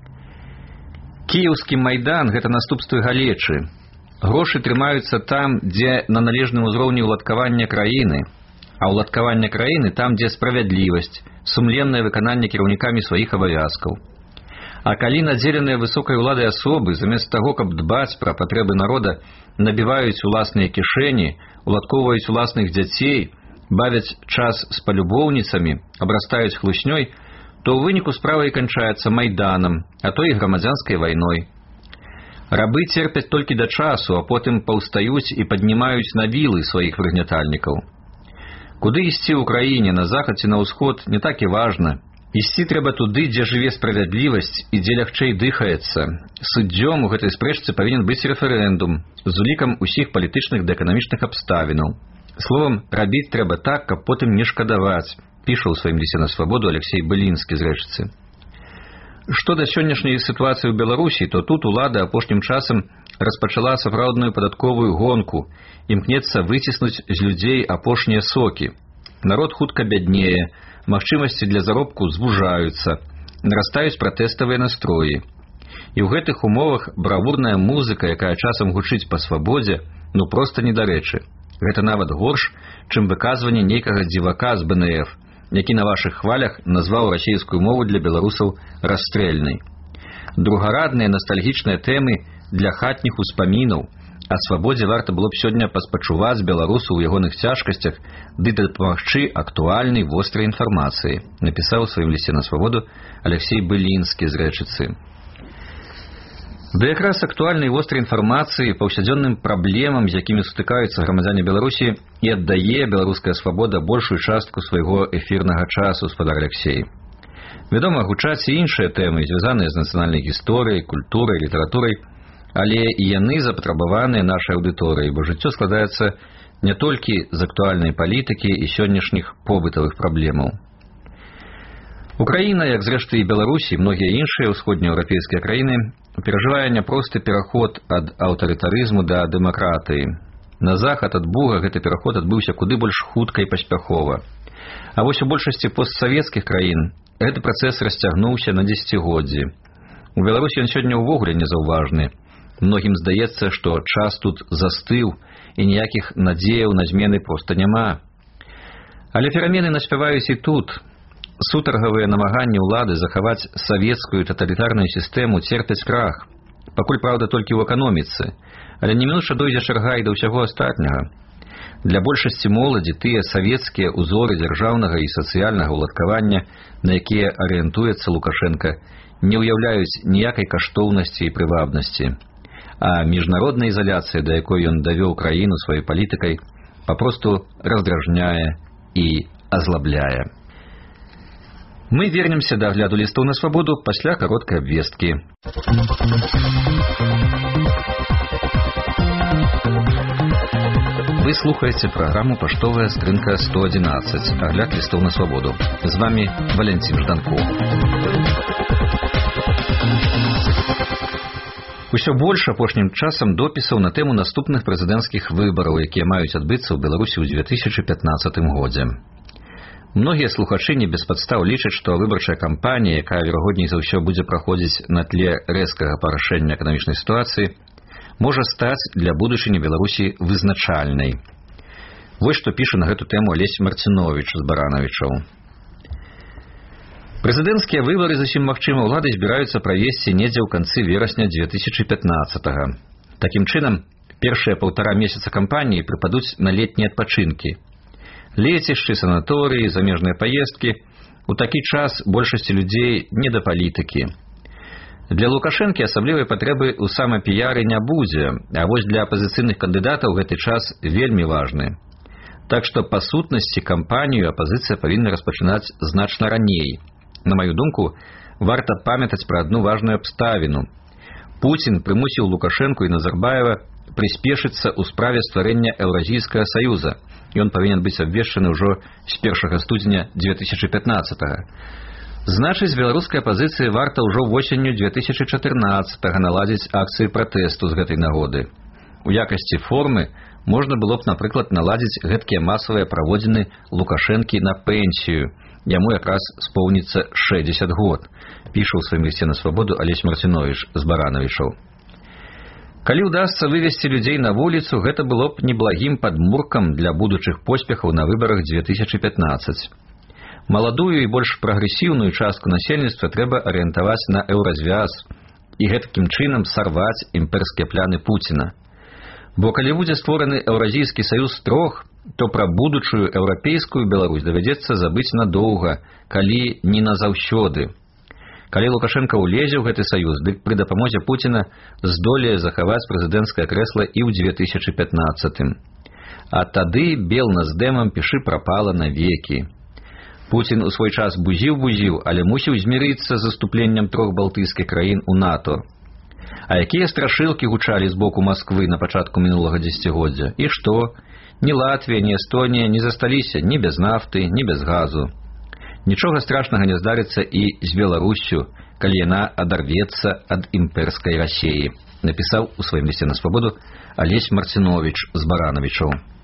«Кіеўскі майдан – гэта наступствы галечы. Грошы трымаюцца там, дзе на належным узроўні ўладкавання краіны, а ўладкаванне краіны там, дзе справядлівасць, сумленнае выкананне кіраўнікамі сваіх абавязкаў. А калі надзеленыя высокай уладай асобы, замест таго, каб дбаць пра патрэбы народа, набіваюць уласныя кішэні, уладкоўваюць уласных дзяцей, бавяць час з палюбоўніцамі, абрастаюць хлуснёй, то ў выніку справа і канчаецца майданам, а то і грамадзянскай вайной. Рабы церпяць толькі да часу, а потым паўстаюць і паднімаюць на вілы сваіх прыгнятальнікаў. Куды ісці ў краіне, на захад ці на ўсход, не так і важна. Ісці трэба туды, дзе жыве справядлівасць і дзе лягчэй дыхаецца. Суддзём у гэтай спрэчцы павінен быць рэферэндум з улікам усіх палітычных ды эканамічных абставінаў. Словам, рабіць трэба так, каб потым не шкадаваць, піша ў сваім лісце на свабоду Алексей Былінскі з Рэчыцы. Што да сённяшняй сітуацыі ў Беларусі, то тут улада апошнім часам распачала сапраўдную падатковую гонку, імкнецца выціснуць з людзей апошнія сокі. Народ хутка бяднее, магчымасці для заробку звужаюцца, нарастаюць пратэставыя настроі. І ў гэтых умовах бравурная музыка, якая часам гучыць па свабодзе, ну проста недарэчы. Гэта нават горш, чым выказванне нейкага дзівака з бэ эн эф, які на вашых хвалях назваў расійскую мову для беларусаў расстрэльнай. Другарадныя настальгічныя тэмы для хатніх успамінаў. А свабодзе варта было б сёння паспачуваць беларусу ў ягоных цяжкасцях ды дапамагчы актуальнай вострай інфармацыі, напісаў у сваім лісце на свабоду Алексей Былінскі з Рэчыцы. Да якраз актуальнай вострай інфармацыі, паўсядзённым праблемам, з якімі сутыкаюцца грамадзяне Беларусі, і аддае беларуская свабода большую частку свайго эфірнага часу, спадар Алексей. Вядома, гучаць і іншыя тэмы, звязаныя з нацыянальнай гісторыяй, культурай, літаратурай, але і яны запатрабаваныя нашай аўдыторыі, бо жыццё складаецца не толькі з актуальнай палітыкі і сённяшніх побытавых праблемаў. Украіна, як зрэшты і Беларусь, і многія іншыя ўсходнееўрапейскія краіны, перажывае няпросты пераход ад аўтарытарызму да дэмакратыі. На захад ад Буга гэты пераход адбыўся куды больш хутка і паспяхова. А вось у большасці постсавецкіх краін гэты працэс расцягнуўся на дзесяцігоддзі. У Беларусі ён сёння ўвогуле незаўважны. Многім здаецца, што час тут застыў і ніякіх надзеяў на змены проста няма. Але перамены наспяваюць і тут. Сутаргавыя намаганні ўлады захаваць савецкую таталітарную сістэму церпяць крах. Пакуль, праўда, толькі ў эканоміцы, але немінуча дойдзе чарга і да ўсяго астатняга. Для большасці моладзі тыя савецкія ўзоры дзяржаўнага і сацыяльнага ўладкавання, на якія арыентуецца Лукашенка, не ўяўляюць ніякай каштоўнасці і прывабнасці. А міжнародная ізаляцыя, да якой ён давёў краіну сваёй палітыкай, папросту раздражняе і азлабляе. Мы вернемся да агляду лістоў на свабоду пасля кароткай абвесткі. Вы слухаеце праграму «Паштовая скрынка сто одиннадцать», агляд лістоў на свабоду. З вами Валентин Жданков. Усё больш апошнім часам допісаў на тэму наступных прэзідэнцкіх выбараў, якія маюць адбыцца ў Беларусі ў две тысячы пятнаццатым годзе. Многія слухачы не без падстаў лічаць, што выбарчая кампанія, якая верагодней за ўсё будзе праходзіць на тле рэзкага парашэння эканамічнай сітуацыі, можа стаць для будучыні Беларусі вызначальнай. Вось што піша на гэту тэму Алесь Марцинович з Баранавічаў. Прэзідэнцкія выбары зусім магчыма ўлады збіраюцца правесці недзе ў канцы верасня две тысячы пятнаццатага. Такім чынам, першыя паўтара месяца кампаніі прыпадуць на летнія адпачынкі. Лецішчы, санаторыі, замежныя паездкі. У такі час большасці людзей не да палітыкі. Для Лукашэнкі асаблівай патрэбы ў самапіяры не будзе, а вось для апазіцыйных кандыдатаў гэты час вельмі важны. Так што, па сутнасці, кампанію апазіцыя павінна распачынаць значна раней. На маю думку, варта памятаць пра адну важную абставіну. Пуцін прымусіў Лукашэнку і Назарбаева прыспешыцца ў справе стварэння Еўразійскага саюза. Ён павінен быць абвешчаны ўжо з першага студзеня две тысячы пятнаццатага. Значыць, беларускай апазіцыі варта ўжо восенню две тысячы чатырнаццатага наладзіць акцыі пратэсту з гэтай нагоды. У якасці формы можна было б, напрыклад, наладзіць гэткія масавыя праводзіны Лукашэнкі на пенсію. Яму якраз споўніцца шэсцьдзесят год, піша ў сваім лісце на свабоду Алесь Марцинович з Баранавічаў. Калі ўдасца вывесці людзей на вуліцу, гэта было б неблагім падмуркам для будучых поспехаў на выбарах две тысячы пятнаццаць. Маладую і больш прагрэсіўную частку насельніцтва трэба арыентаваць на еўразвяз і гэткім чынам сарваць імперскія пляны Пуціна. Бо калі будзе створаны Еўразійскі саюз трох, то пра будучую еўрапейскую Беларусь давядзецца забыць надоўга, калі не назаўсёды. Калі Лукашенко ўлезе ў гэты саюз, дык пры дапамозе Пуціна здолее захаваць прэзідэнцкае крэсла і ў две тысячы пятнаццатым. А тады бел на з дэмам пішы прапала навекі. Пуцін у свой час бузіў-бузіў, але мусіў змірыцца з заступленнем трох балтыйскіх краін у НАТО. А якія страшылкі гучалі з боку Масквы на пачатку мінулага дзесяцігоддзя? І што? Ні Латвія, ні Эстонія не засталіся ні без нафты, ні без газу. Нічога страшнага не здарыцца і з Беларуссю, калі яна адарвецца ад імперскай Расіі, напісаў у сваім лісце на свабоду Алесь Марцинович з Баранавічаў.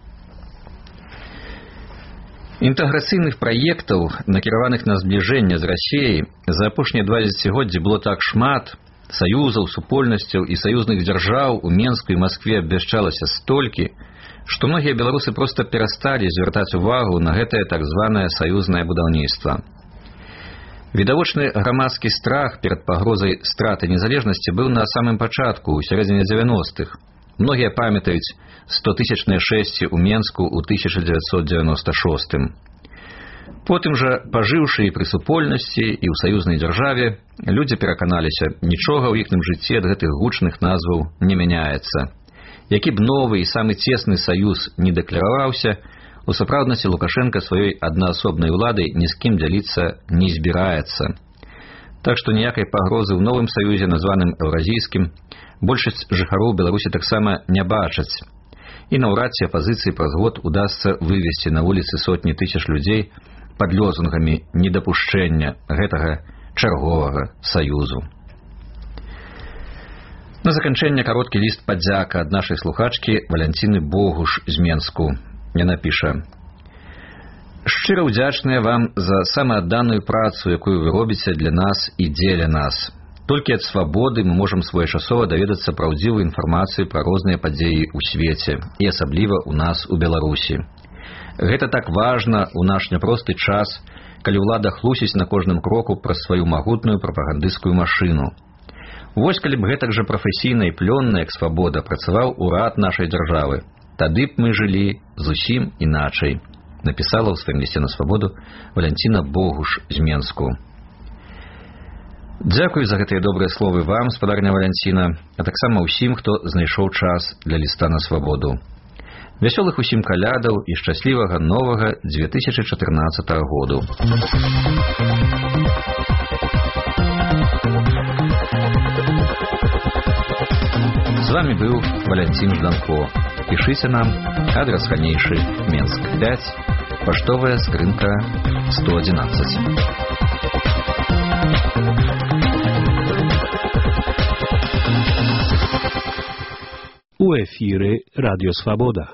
Інтэграцыйных праектаў, накіраваных на збліжэнне з Расіяй, за апошнія два дзесяцігоддзі было так шмат, саюзаў, супольнасцяў і саюзных дзяржаў у Менску і Маскве абвяшчалася столькі, што многія беларусы проста перасталі звяртаць увагу на гэтае так званае саюзнае будаўніцтва. Відавочны грамадскі страх перад пагрозай страты незалежнасці быў на самым пачатку, у сярэдзіне дзевяностых. Многія памятаюць стотысячныя шэсці ў Менску ў тысяча дзевяцьсот дзевяноста шостым. Потым жа, пажыўшы і пры супольнасці, і ў саюзнай дзяржаве, людзі пераканаліся, нічога ў іхнім жыцці ад гэтых гучных назваў не мяняецца. Які б новы і самы цесны саюз не дэклараваўся, У сапраўднасці Лукашенко сваёй аднаасобнай уладай ні з кім дзяліцца не збіраецца. Так што ніякай пагрозы ў новым саюзе, названым еўразійскім, большасць жыхароў Беларусі таксама не бачаць. І наўрад ці апазіцыі праз год удасца вывесці на вуліцы сотні тысяч людзей пад лозунгамі недапушчэння гэтага чарговага саюзу. На заканчэнне кароткі ліст падзяка ад нашай слухачкі Валянціны Богуш з Менску. Яна піша: «Шчыра ўдзячная вам за самаадданую працу, якую вы робіце для нас і дзеля нас. Толькі ад свабоды мы можам своечасова даведацца праўдзівую інфармацыю пра розныя падзеі ў свеце, і асабліва ў нас у Беларусі. Гэта так важна ў наш няпросты час, калі ўлада хлусіць на кожным кроку праз сваю магутную прапагандысцкую машыну. Вось калі б гэтак жа прафесійна і плённа, як свабода, працаваў урад нашай дзяржавы, тады б мы жылі зусім іначай», напісала ў сваім лісце на свабоду Валянціна Богуш з Менску. Дзякуй за гэтыя добрыя словы вам, спадарня Валянціна, а таксама ўсім, хто знайшоў час для ліста на свабоду. Вясёлых усім калядаў і шчаслівага новага две тысячы чатырнаццатага году. З вами быў Валянцін Жданко. Пішыце нам, адрес ранейшы, Менск пять, паштовая скрынка сто одиннадцать. У эфіры Радіо Свабода.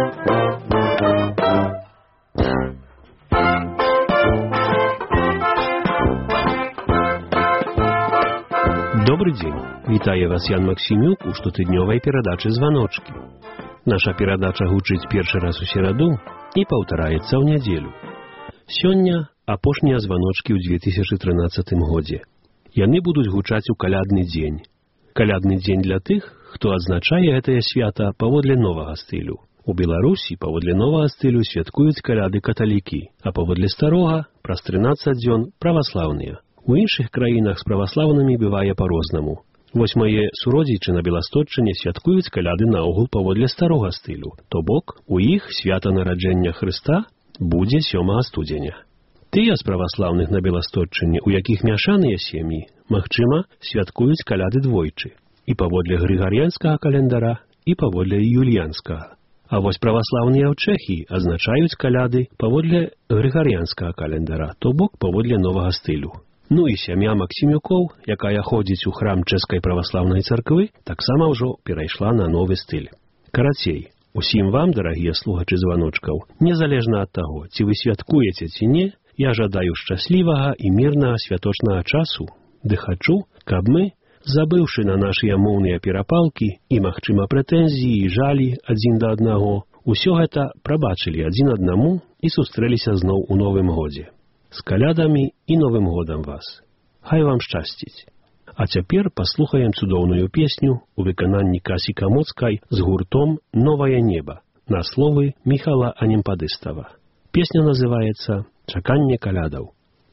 Добрый дзень. Вітае вас Ян Максімюк у штотыднёвай перадачы «Званочкі». Наша перадача гучыць першы раз у сераду і паўтараецца ў нядзелю. Сёння апошнія званочкі ў две тысячы трынаццатым годзе. Яны будуць гучаць у калядны дзень. Калядны дзень для тых, хто адзначае гэтае свята паводле новага стылю. У Беларусі паводле новага стылю святкуюць каляды каталікі, а паводле старога праз трынаццаць дзён праваслаўныя. У іншых краінах з праваслаўнымі бывае па-рознаму. Вось мае суродзічы на Беластотчыне святкуюць каляды наогул паводле старога стылю, то бок у іх свята нараджэння Хрыста будзе сёмага студзеня. Тыя з праваслаўных на Беластотчыне, у якіх мяшаныя сем'і, магчыма, святкуюць каляды двойчы, і паводле грыгарыянскага календара, і паводле юліянскага. А вось праваслаўныя ў Чэхіі азначаюць каляды паводле грыгарыянскага календара, то бок паводле новага стылю. Ну і сям'я Максімюкоў, якая ходзіць у храм Чэшскай праваслаўнай царквы, таксама ўжо перайшла на новы стыль. Карацей, усім вам, дарагія слухачы званочкаў, незалежна ад таго, ці вы святкуеце ці не, я жадаю шчаслівага і мірнага святочнага часу, ды хачу, каб мы, забыўшы на нашыя моўныя перапалкі і, магчыма, прэтэнзіі і жалі адзін да аднаго, усё гэта прабачылі адзін аднаму і сустрэліся зноў у новым годзе. З калядамі і новым годам вас. Хай вам шчасціць. А цяпер паслухаем цудоўную песню у выкананні Касі Камоцкай з гуртом «Новае неба» на словы Міхала Анемпадыстава. Песня называецца «Чаканне калядаў».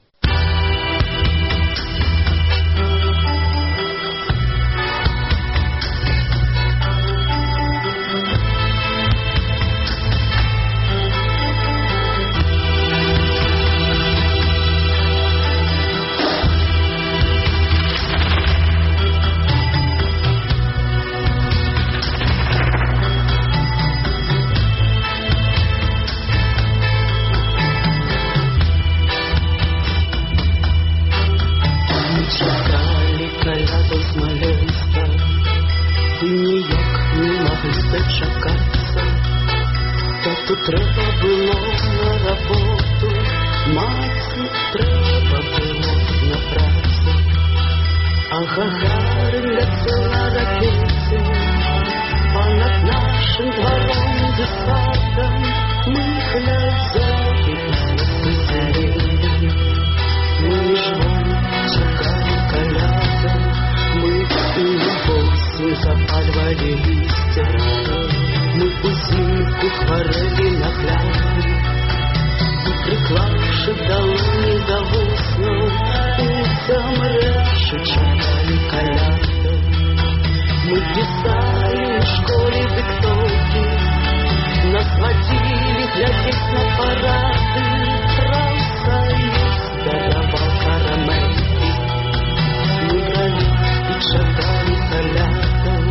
Треба було на роботу, маці треба було на працю, а Гагарин летел на ракете, понад нашим двором за садом мы глядели на зелень. Мы ждем, чекали колядом, мы и восемь запаливали листья. Мы узинку хворели на пляже, и приклавши долони до вуснов, и замревши чекали колядом. Мы писали в школе диктовки, нас водили глядеть на парады, профсоюз даровал карамельки. Мы брали и чакали колядов.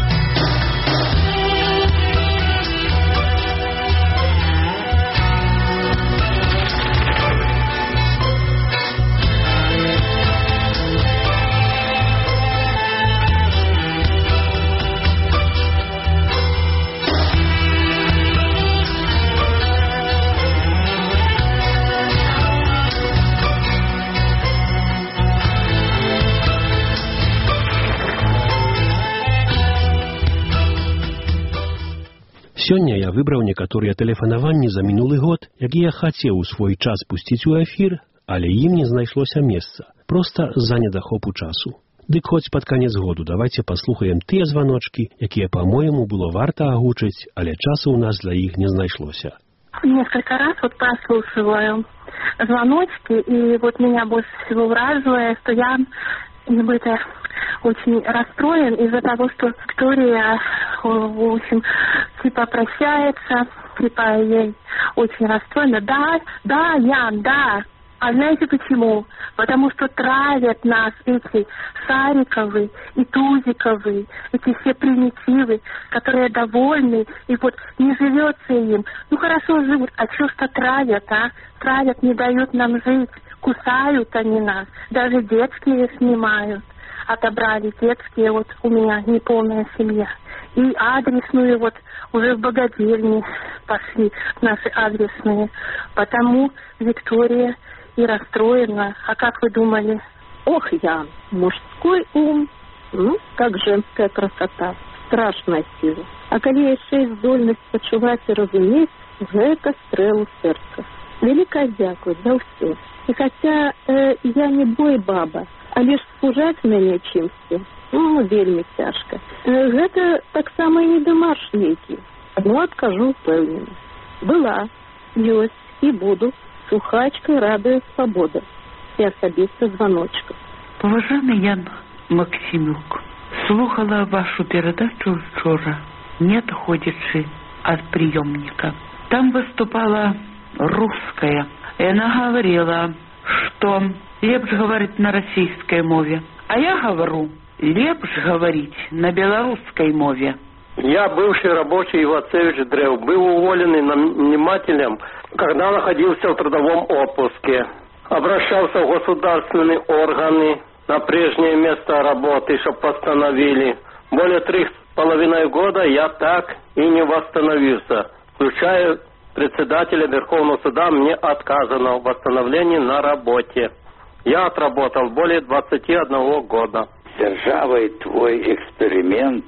Сёння я выбраў некаторыя тэлефанаванні за мінулы год, якія хацеў у свой час пусціць у эфір, але ім не знайшлося месца, проста з-за недахопу часу. Дык хоць пад канец году давайте паслухаем тыя званочкі, якія, па-моему, было варта агучыць, але часу ў нас для іх не знайшлося. Несколько раз вот прослушиваю звоночки, и вот меня больше всего вразило, что я небыто очень расстроен из-за того, что Виктория, в общем, типа прощается, типа ей очень расстроена. Да, да, Ян, да. А знаете почему? Потому что травят нас эти Сариковы и Тузиковы, эти все примитивы, которые довольны, и вот не живется им. Ну хорошо живут, а что что травят, а? Травят, не дают нам жить, кусают они нас, даже детские снимают. Отобрали детские, вот у меня неполная семья. И адресную вот уже в богадельне пошли наши адресные. Потому Виктория и расстроена. А как вы думали? Ох, Ян, мужской ум, ну, как женская красота, страшная сила. А коли яшчэ здольнасць пачуваць і разумець, гэта стрэл у сэрца. Вялікае дзякуй за ўсё. І хаця э, я не бой баба, але ж спужаць мяне чымсьці, ну, вельмі цяжка. Э, гэта таксама і не дымаш нейкі. Адно адкажу ўпэўнена. Была, ёсць і буду слухачкой радио «Свобода» и особисто звоночка. Уважаемый Ян Максимюк, слухала вашу передачу вчера, не отходячи от приемника. Там выступала русская, и она говорила, что лепш говорить на российской мове. А я говорю, лепш говорить на белорусской мове. Я бывший рабочий Ивацевич Древ, был уволенный нанимателем, когда находился в трудовом отпуске. Обращался в государственные органы на прежнее место работы, чтобы восстановили. Более трех с половиной года я так и не восстановился. Включая председателя Верховного суда, мне отказано в восстановлении на работе. Я отработал более двадцати одного года. Державой твой эксперимент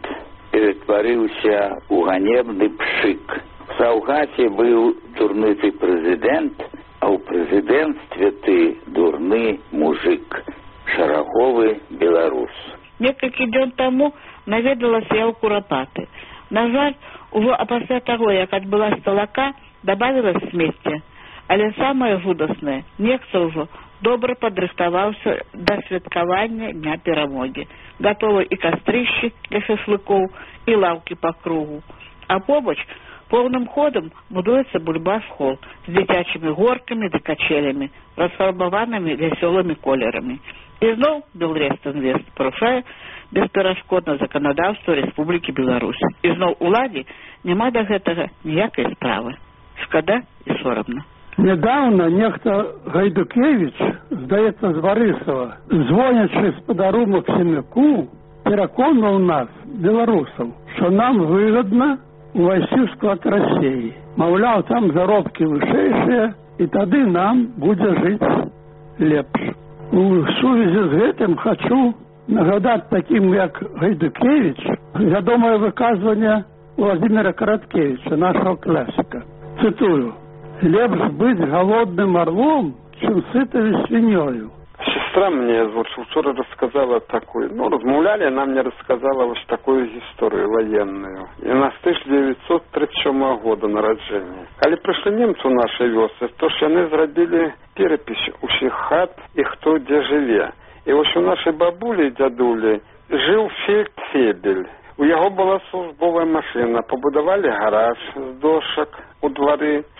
перетворился у ганебный пшик. В Саугасе был дурный ты президент, а у президентстве ты дурный мужик, шараговый белорус. Некалькі дзён таму наведалася я ў Курапаты. На жаль, ужо пасля таго, як адбылася талака, добавилось смецце. Але самае жудаснае, нехта ўжо добра падрыхтаваўся да святкавання Дня Перамогі. Гатовы і кастрышчы для шашлыкоў, і лаўкі па кругу. А побач полным ходом будуецца бульбас-хол з дзіцячымі горкамі ды качелямі, расфарбаванымі вясёлымі колерамі. І зноў Белрест-Інвест парушае бесперашкодна заканадаўства Рэспублікі Беларусь. І зноў уладзе няма да гэтага ніякай справы. Шкада і сорамна. Недавно нехто Гайдукевич, здаецца, з Барысава, звонячы спадару Максимюку, пераконаў нас, беларусаў, што нам выгодна увайсці ў склад России. Маўляў, там заробкі вышэйшыя, і тады нам будзе жыць лепш. У сувязі з гэтым хачу нагадаць такім, як Гайдукевич, вядомае выказванне Владимира Караткевича, нашего классика. Цитую. «Лепш быть голодным орлом, чем сытою свиньёю». Сестра мне вот вчера рассказала такую, ну, размовляли, она мне рассказала вот такую историю военную. И у нас тысяча девятьсот тридцать седьмого года народжения. Коли пришли немцы у нашей вёсы, то что они сделали перепись у всех хат и кто где живе. И вот у нашей бабули и дядули жил фельдфебель. У яго была службовая машина, побудовали гараж з дошок у дворы,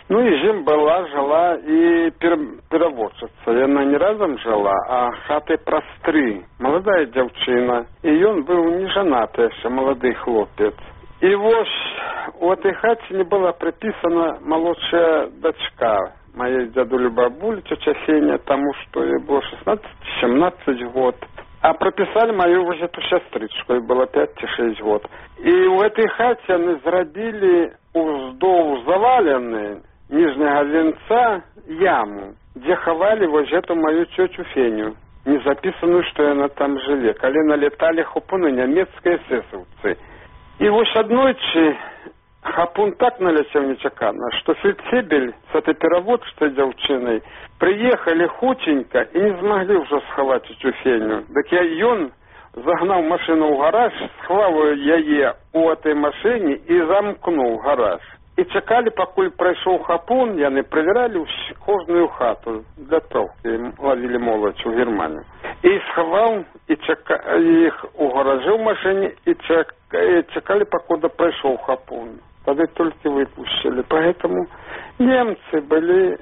Ну и жим была, жила и пер, переводчица. И она не разом жила, а хаты простры. Молодая девчина. И он был не женатый, еще молодый хлопец. И вот у этой хаты не была приписана молодшая дочка моей дядули бабули, тетя Феня, тому, что ей было шестнадцать-семнадцать год. А прописали мою уже эту сестричку, ей было пять-шесть год. И у этой хаты они зародили уздову заваленные нижнего венца яму, где ховали вот эту мою тетю Феню, не записанную, что она там живе. Коли налетали хапуны, немецкие эсэсовцы. И вот однойчи хапун так налетел нечаканно, что фельдфебель с этой переводчицей девчиной приехали худенько и не смогли уже сховать эту Феню. Так я он загнал машину в гараж, сховал яе у этой машине и замкнул гараж. И чекали, покуль пройшов хапун, яны проверяли кожную хату для товки, ловили молодь в Германию. И сховал, и чека... их у гаража в машине, и, чек... и чекали, покуда пройшов хапун. Тогда только выпустили. Поэтому немцы были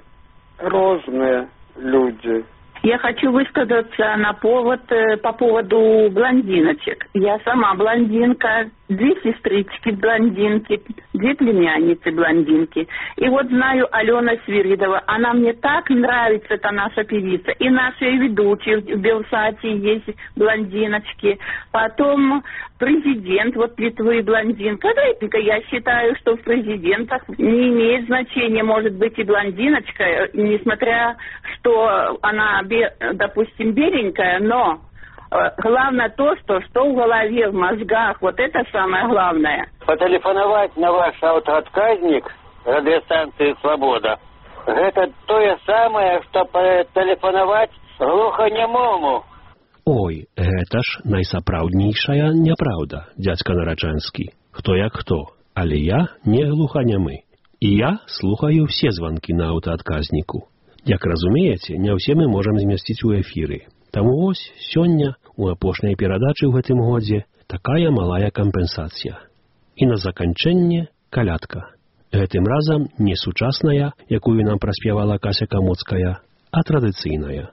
разные люди. Я хочу высказаться на повод, по поводу блондиночек. Я сама блондинка, две сестрички блондинки, две племянницы блондинки. И вот знаю Алена Свиридова, она мне так нравится, эта наша певица. И наши ведущие в Белсате есть блондиночки. Потом президент, вот Литвы блондинка. Я считаю, что в президентах не имеет значения, может быть, и блондиночка, несмотря, что она, допустим, беленькая, но главное то, что, что в голове, в мозгах, вот это самое главное. Потелефоновать на ваш автоотказник радиостанции «Свобода» — это то самое, что потелефоновать глухонемому. Ой, гэта ж найсапраўднейшая няправда, дзядзька Нарачанскі. Хто як хто, але я не глуханямы. І я слухаю все званкі на аўтаадказніку. Як разумееце, не ўсе мы можам змясціць у эфіры. Таму вось сёння у апошняй перадачы ў гэтым годзе такая малая кампенсацыя. І на заканчэнне калядка. Гэтым разам не сучасная, якую нам праспявала Кася Камоцкая, а традыцыйная.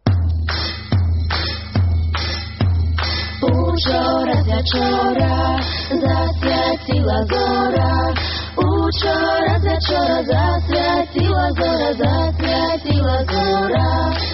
Учора з вячора засвяціла зора, учора з вячора засвяціла зора, засвяціла зора.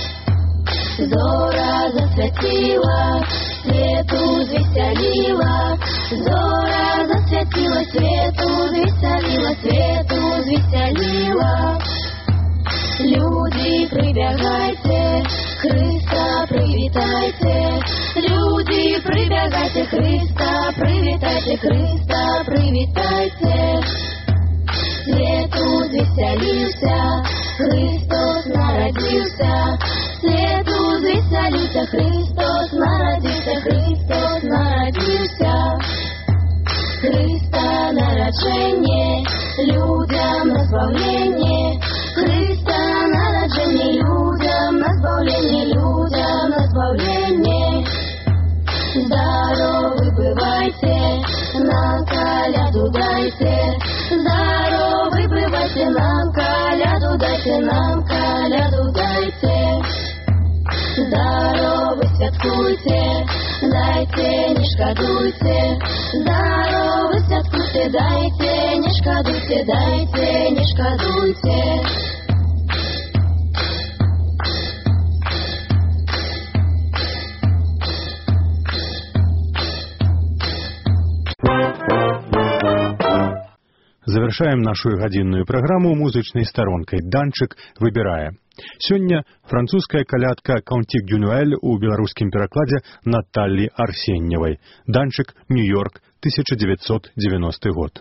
Зора засвятила, свету звеселила, зора засвятила, свету звеселила, свету звеселила. Люди, прибягайте, Христа привітайте, люди, прибягайте, Христа привітайте, Христа привітайте. Свету звеселился, Христос народился, свету звеселился, Христос народился, Христос народился. Христа народжение, людям на збавление, Христа народжение, людям на збавление, людям на збавление. Здоровы бывайте, нам коляду дайте, здоровы бывайте, нам коляду дайте, нам коляду дайте. Здоровы святкуйте, дайте, не шкодуйте, здоровы святкуйте, дайте, не шкодуйте, дайте, не шкодуйте. Завершаем нашу гадзінную праграму музычнай старонкай «Данчык выбірае». Сёння французская калядка «Кантик дю Нуэль» у беларускім перакладзе Наталлі Арсеньевай. «Данчык, Нью-Йорк, тысяча девятьсот девяностый год».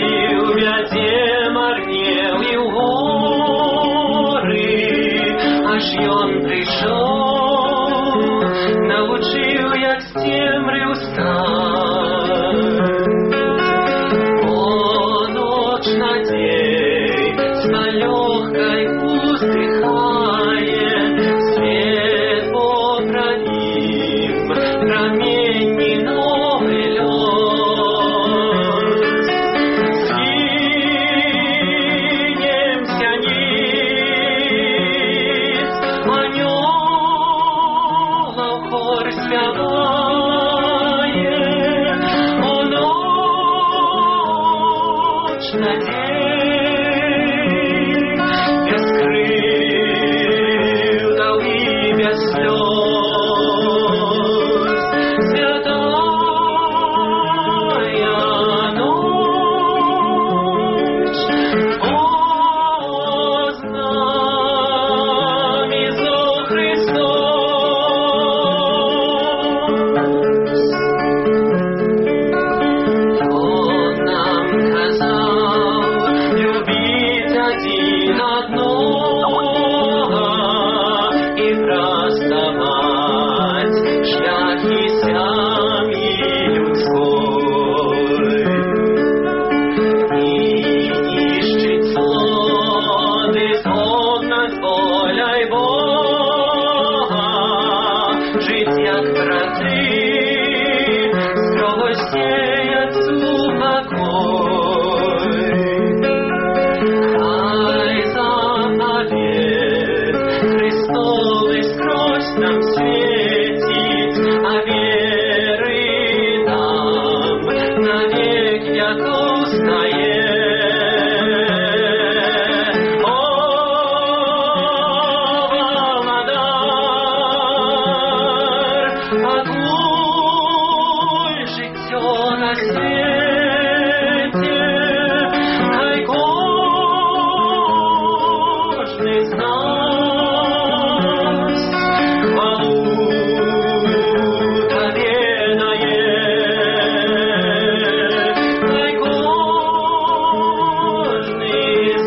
А аж ён прыйшоў, навучыў, як з цемры ўстаць. О, ноч на дзень, сна лёгкай уздыхае, свет поправім, праменні новы лёс. Скінемся низ, анёлаў хор спявае. О, ноч на дзень, без крыўдаў і без слёз. Святая ноч, познам Ісус Христос. Он нам казаў любіць адзін аднога і праставаць шляхі сям'і людской. І нішчыць злоды згодна з воляй Бога, жыць як браты, строго сеяць супакой. Хай заповед Христовы скрозь нам светить, а веры нам на век веков знае. О, Володар, пакуль жыццё на свеце, хай кожны з нас хвалу Табе дае. Хай кожны з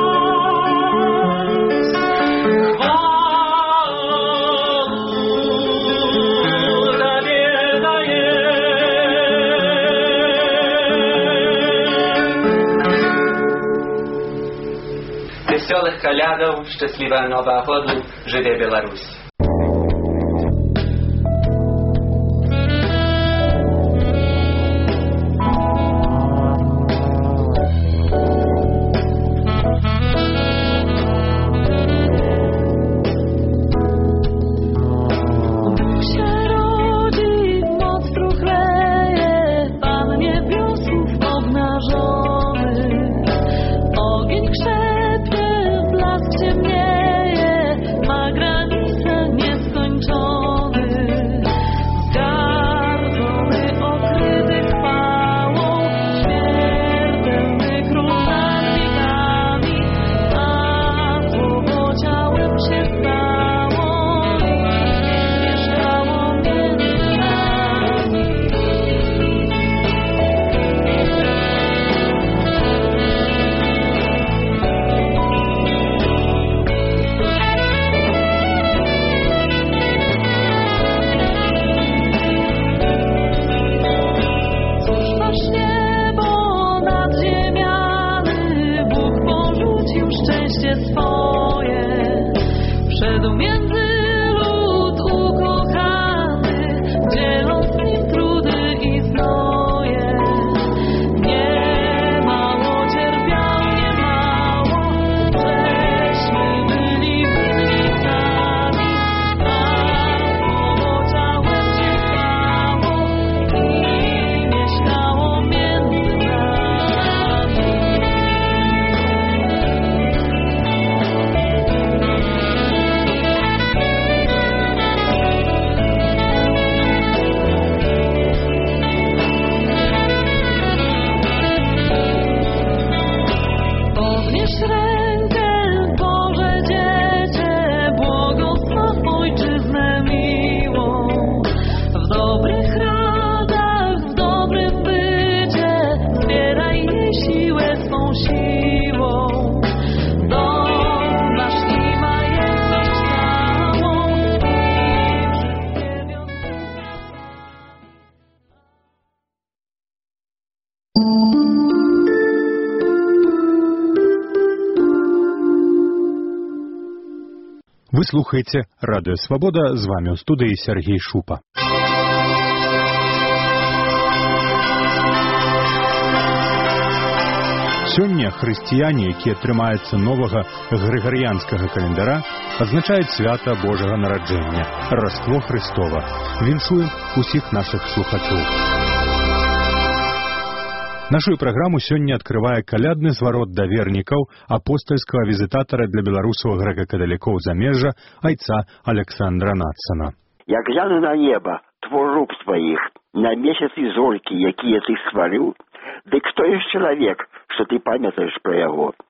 нас хвалу Табе дае. Веселых колядов, щасливого Нового года, живе Беларусь! się rodzi, moc truchleje, Pan niebiosów obnażony. Ogień krzepnie, blask ciemnieje, ma granice nieskończony. Zgardzony, okryty chwałą, śmiertelny król nad wiekami, a słowo ciałem się stało i mieszkało między nami. Cóż masz niebo nad ziemiany, Bóg porzucił szczęście swoje, wszedł między lud ukochany, dzieląc z nim trudy i znoje. Nie mało cierpiał, nie mało, żeśmy byli winnikami, a słowo ciałem się stało i mieszkało między nami. Podnieś rękę, Boże dziecię, błogosław ojczyznę miłą. W dobrych radach, w dobrym bycie, zbieraj jej siłę swą siłą. Dom nasz i majętność Вы слухаеце радыё Свабода, з вамі ў студыі Сергей Шупа. Сёння хрысціяне, якія трымаюцца новага грыгарыянскага календара, адзначаюць свята Божага нараджэння, Раство Хрыстова. Віншуем усіх нашых слухачоў. Нашу праграму сёння адкрывае калядны зварот да вернікаў апостальскага візітатара для беларусаў грэка-каталікоў замежжа айца Александра Надсана. Як гляну на неба, твороб тваіх, на месяцы зоркі, якія ты стварыў, дык што ёсць чалавек, што ты памятаеш пра яго?